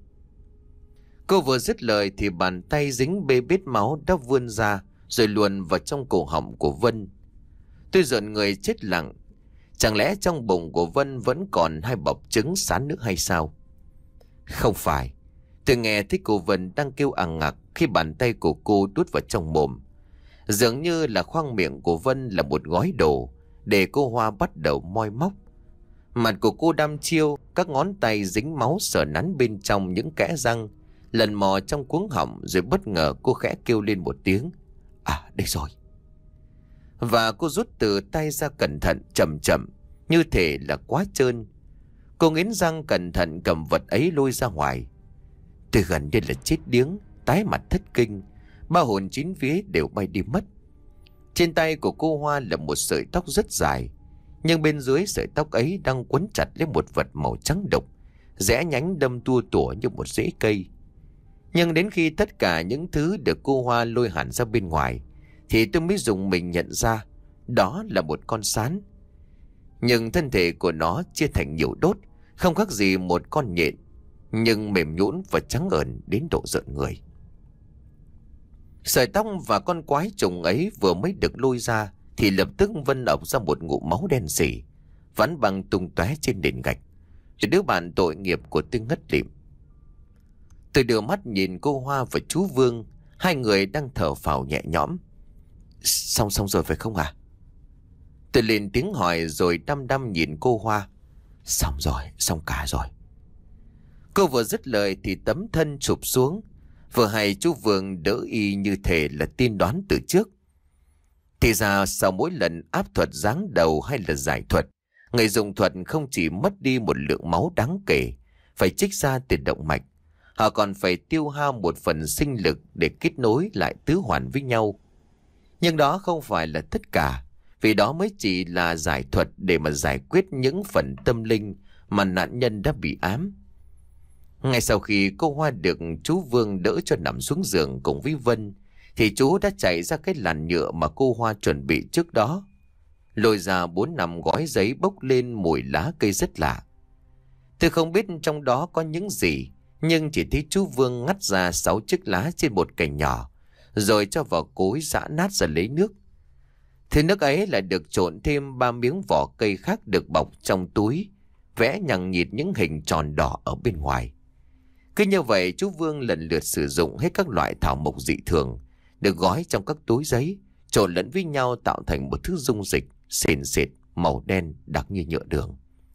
Cô vừa dứt lời thì bàn tay dính bê bết máu đã vươn ra, rồi luồn vào trong cổ họng của Vân. Tôi giận người chết lặng, Chẳng lẽ trong bụng của Vân vẫn còn hai bọc trứng sán nữa hay sao? Không phải. Tôi nghe thấy cô Vân đang kêu ằng ngặc khi bàn tay của cô đút vào trong mồm. Dường như là khoang miệng của Vân là một gói đồ để cô Hoa bắt đầu moi móc. Mặt của cô đăm chiêu, các ngón tay dính máu sờ nắn bên trong những kẽ răng, lần mò trong cuống họng, rồi bất ngờ cô khẽ kêu lên một tiếng. À, đây rồi. Và cô rút từ tay ra cẩn thận, chậm chậm, như thể là quá trơn. Cô nghiến răng cẩn thận cầm vật ấy lôi ra ngoài. Tôi gần như là chết điếng, tái mặt thất kinh, ba hồn chín vía đều bay đi mất. Trên tay của cô Hoa là một sợi tóc rất dài, nhưng bên dưới sợi tóc ấy đang quấn chặt lấy một vật màu trắng đục, rẽ nhánh đâm tua tủa như một rễ cây. Nhưng đến khi tất cả những thứ được cô Hoa lôi hẳn ra bên ngoài, thì tôi mới dùng mình nhận ra đó là một con sán. Nhưng thân thể của nó chia thành nhiều đốt, không khác gì một con nhện, nhưng mềm nhũn và trắng ẩn đến độ rợn người. Sợi tóc và con quái trùng ấy vừa mới được lôi ra thì lập tức Vân ọc ra một ngụm máu đen sì, vắn bằng tung tóe trên nền gạch. Rồi đứa bạn tội nghiệp của tôi ngất lịm. Tôi đưa mắt nhìn cô Hoa và chú Vương, hai người đang thở phào nhẹ nhõm. Xong xong rồi phải không à? Tôi lên tiếng hỏi rồi đăm đăm nhìn cô Hoa. Xong rồi, xong cả rồi. Cô vừa dứt lời thì tấm thân chụp xuống. Vừa hay chú Vương đỡ y như thể là tiên đoán từ trước. Thì ra sau mỗi lần áp thuật giáng đầu hay là giải thuật, người dùng thuật không chỉ mất đi một lượng máu đáng kể, phải trích ra từ động mạch, họ còn phải tiêu hao một phần sinh lực để kết nối lại tứ hoàn với nhau. Nhưng đó không phải là tất cả, vì đó mới chỉ là giải thuật để mà giải quyết những phần tâm linh mà nạn nhân đã bị ám. Ngay sau khi cô Hoa được chú Vương đỡ cho nằm xuống giường cùng với Vân, thì chú đã chạy ra cái làn nhựa mà cô Hoa chuẩn bị trước đó, lôi ra bốn năm gói giấy bốc lên mùi lá cây rất lạ. Tôi không biết trong đó có những gì, nhưng chỉ thấy chú Vương ngắt ra sáu chiếc lá trên một cành nhỏ, rồi cho vào cối giã nát ra lấy nước. Thứ nước ấy lại được trộn thêm ba miếng vỏ cây khác được bọc trong túi, vẽ nhằng nhịt những hình tròn đỏ ở bên ngoài. Cứ như vậy chú Vương lần lượt sử dụng hết các loại thảo mộc dị thường được gói trong các túi giấy, trộn lẫn với nhau tạo thành một thứ dung dịch sền sệt màu đen đặc như nhựa đường.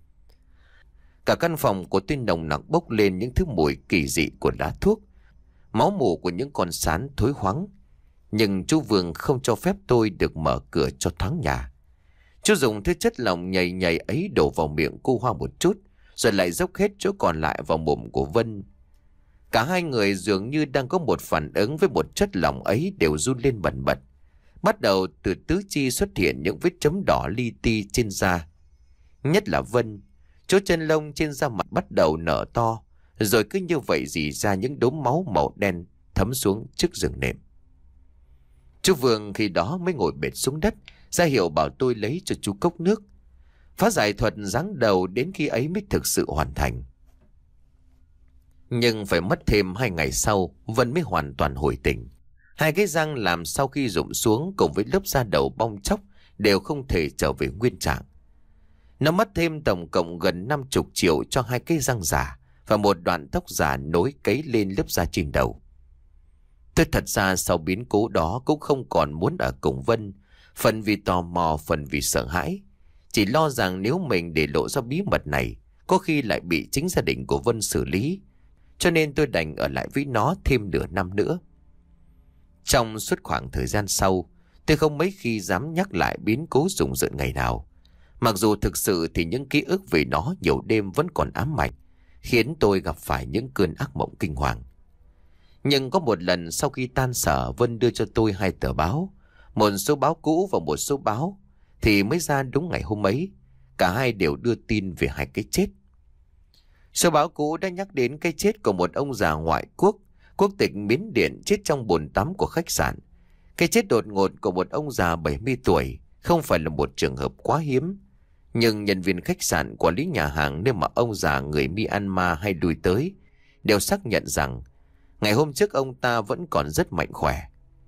Cả căn phòng của tôi nồng nặc bốc lên những thứ mùi kỳ dị của lá thuốc, máu mủ của những con sán thối hoắng. Nhưng chú Vương không cho phép tôi được mở cửa cho thoáng nhà. Chú dùng thứ chất lỏng nhầy nhầy ấy đổ vào miệng cô Hoa một chút, rồi lại dốc hết chỗ còn lại vào mồm của Vân. Cả hai người dường như đang có một phản ứng với một chất lỏng ấy đều run lên bần bật. Bắt đầu từ tứ chi xuất hiện những vết chấm đỏ li ti trên da. Nhất là Vân, chỗ chân lông trên da mặt bắt đầu nở to, rồi cứ như vậy rỉ ra những đốm máu màu đen thấm xuống trước giường nệm. Chú Vương khi đó mới ngồi bệt xuống đất, ra hiệu bảo tôi lấy cho chú cốc nước. Phá giải thuật giáng đầu đến khi ấy mới thực sự hoàn thành. Nhưng phải mất thêm hai ngày sau, Vân mới hoàn toàn hồi tỉnh. Hai cái răng làm sau khi rụng xuống cùng với lớp da đầu bong tróc đều không thể trở về nguyên trạng. Nó mất thêm tổng cộng gần năm mươi triệu cho hai cái răng giả và một đoạn tóc giả nối cấy lên lớp da trên đầu. Tôi thật ra sau biến cố đó cũng không còn muốn ở cùng Vân, phần vì tò mò, phần vì sợ hãi. Chỉ lo rằng nếu mình để lộ ra bí mật này, có khi lại bị chính gia đình của Vân xử lý. Cho nên tôi đành ở lại với nó thêm nửa năm nữa. Trong suốt khoảng thời gian sau, tôi không mấy khi dám nhắc lại biến cố rùng rợn ngày nào. Mặc dù thực sự thì những ký ức về nó nhiều đêm vẫn còn ám ảnh, khiến tôi gặp phải những cơn ác mộng kinh hoàng. Nhưng có một lần sau khi tan sở, Vân đưa cho tôi hai tờ báo, một số báo cũ và một số báo, thì mới ra đúng ngày hôm ấy, cả hai đều đưa tin về hai cái chết. Số báo cũ đã nhắc đến cái chết của một ông già ngoại quốc, quốc tịch Miến Điện, chết trong bồn tắm của khách sạn. Cái chết đột ngột của một ông già bảy mươi tuổi không phải là một trường hợp quá hiếm. Nhưng nhân viên khách sạn, quản lý nhà hàng nơi mà ông già người Myanmar hay lui tới đều xác nhận rằng ngày hôm trước ông ta vẫn còn rất mạnh khỏe.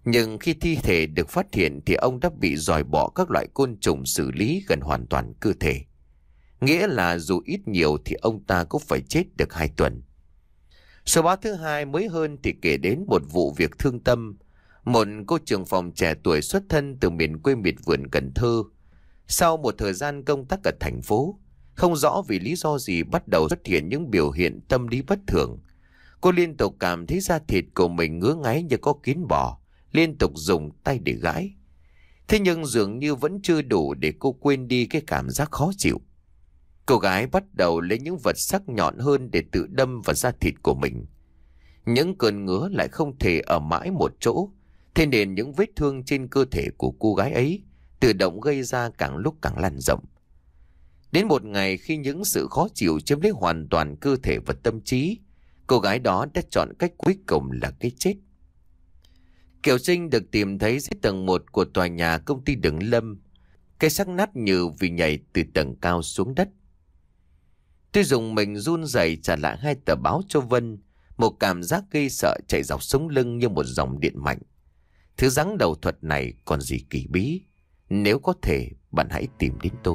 Nhưng khi thi thể được phát hiện thì ông đã bị dòi bỏ các loại côn trùng xử lý gần hoàn toàn cơ thể. Nghĩa là dù ít nhiều thì ông ta cũng phải chết được hai tuần. Số báo thứ hai mới hơn thì kể đến một vụ việc thương tâm. Một cô trưởng phòng trẻ tuổi xuất thân từ miền quê miệt vườn Cần Thơ. Sau một thời gian công tác ở thành phố, không rõ vì lý do gì bắt đầu xuất hiện những biểu hiện tâm lý bất thường. Cô liên tục cảm thấy da thịt của mình ngứa ngáy như có kiến bò, liên tục dùng tay để gãi. Thế nhưng dường như vẫn chưa đủ để cô quên đi cái cảm giác khó chịu. Cô gái bắt đầu lấy những vật sắc nhọn hơn để tự đâm vào da thịt của mình. Những cơn ngứa lại không thể ở mãi một chỗ, thế nên những vết thương trên cơ thể của cô gái ấy tự động gây ra càng lúc càng lan rộng. Đến một ngày khi những sự khó chịu chiếm lấy hoàn toàn cơ thể và tâm trí, cô gái đó đã chọn cách cuối cùng là cái chết. Kiều Trinh được tìm thấy dưới tầng một của tòa nhà công ty Đường Lâm, cái xác nát như vì nhảy từ tầng cao xuống đất. Tôi dùng mình run rẩy trả lại hai tờ báo cho Vân, một cảm giác gây sợ chạy dọc sống lưng như một dòng điện mạnh. Thứ giáng đầu thuật này còn gì kỳ bí, nếu có thể bạn hãy tìm đến tôi.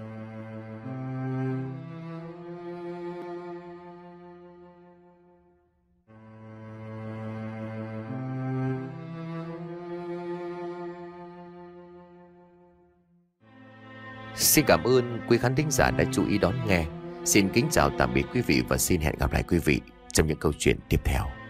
Xin cảm ơn quý khán thính giả đã chú ý đón nghe. Xin kính chào tạm biệt quý vị và xin hẹn gặp lại quý vị trong những câu chuyện tiếp theo.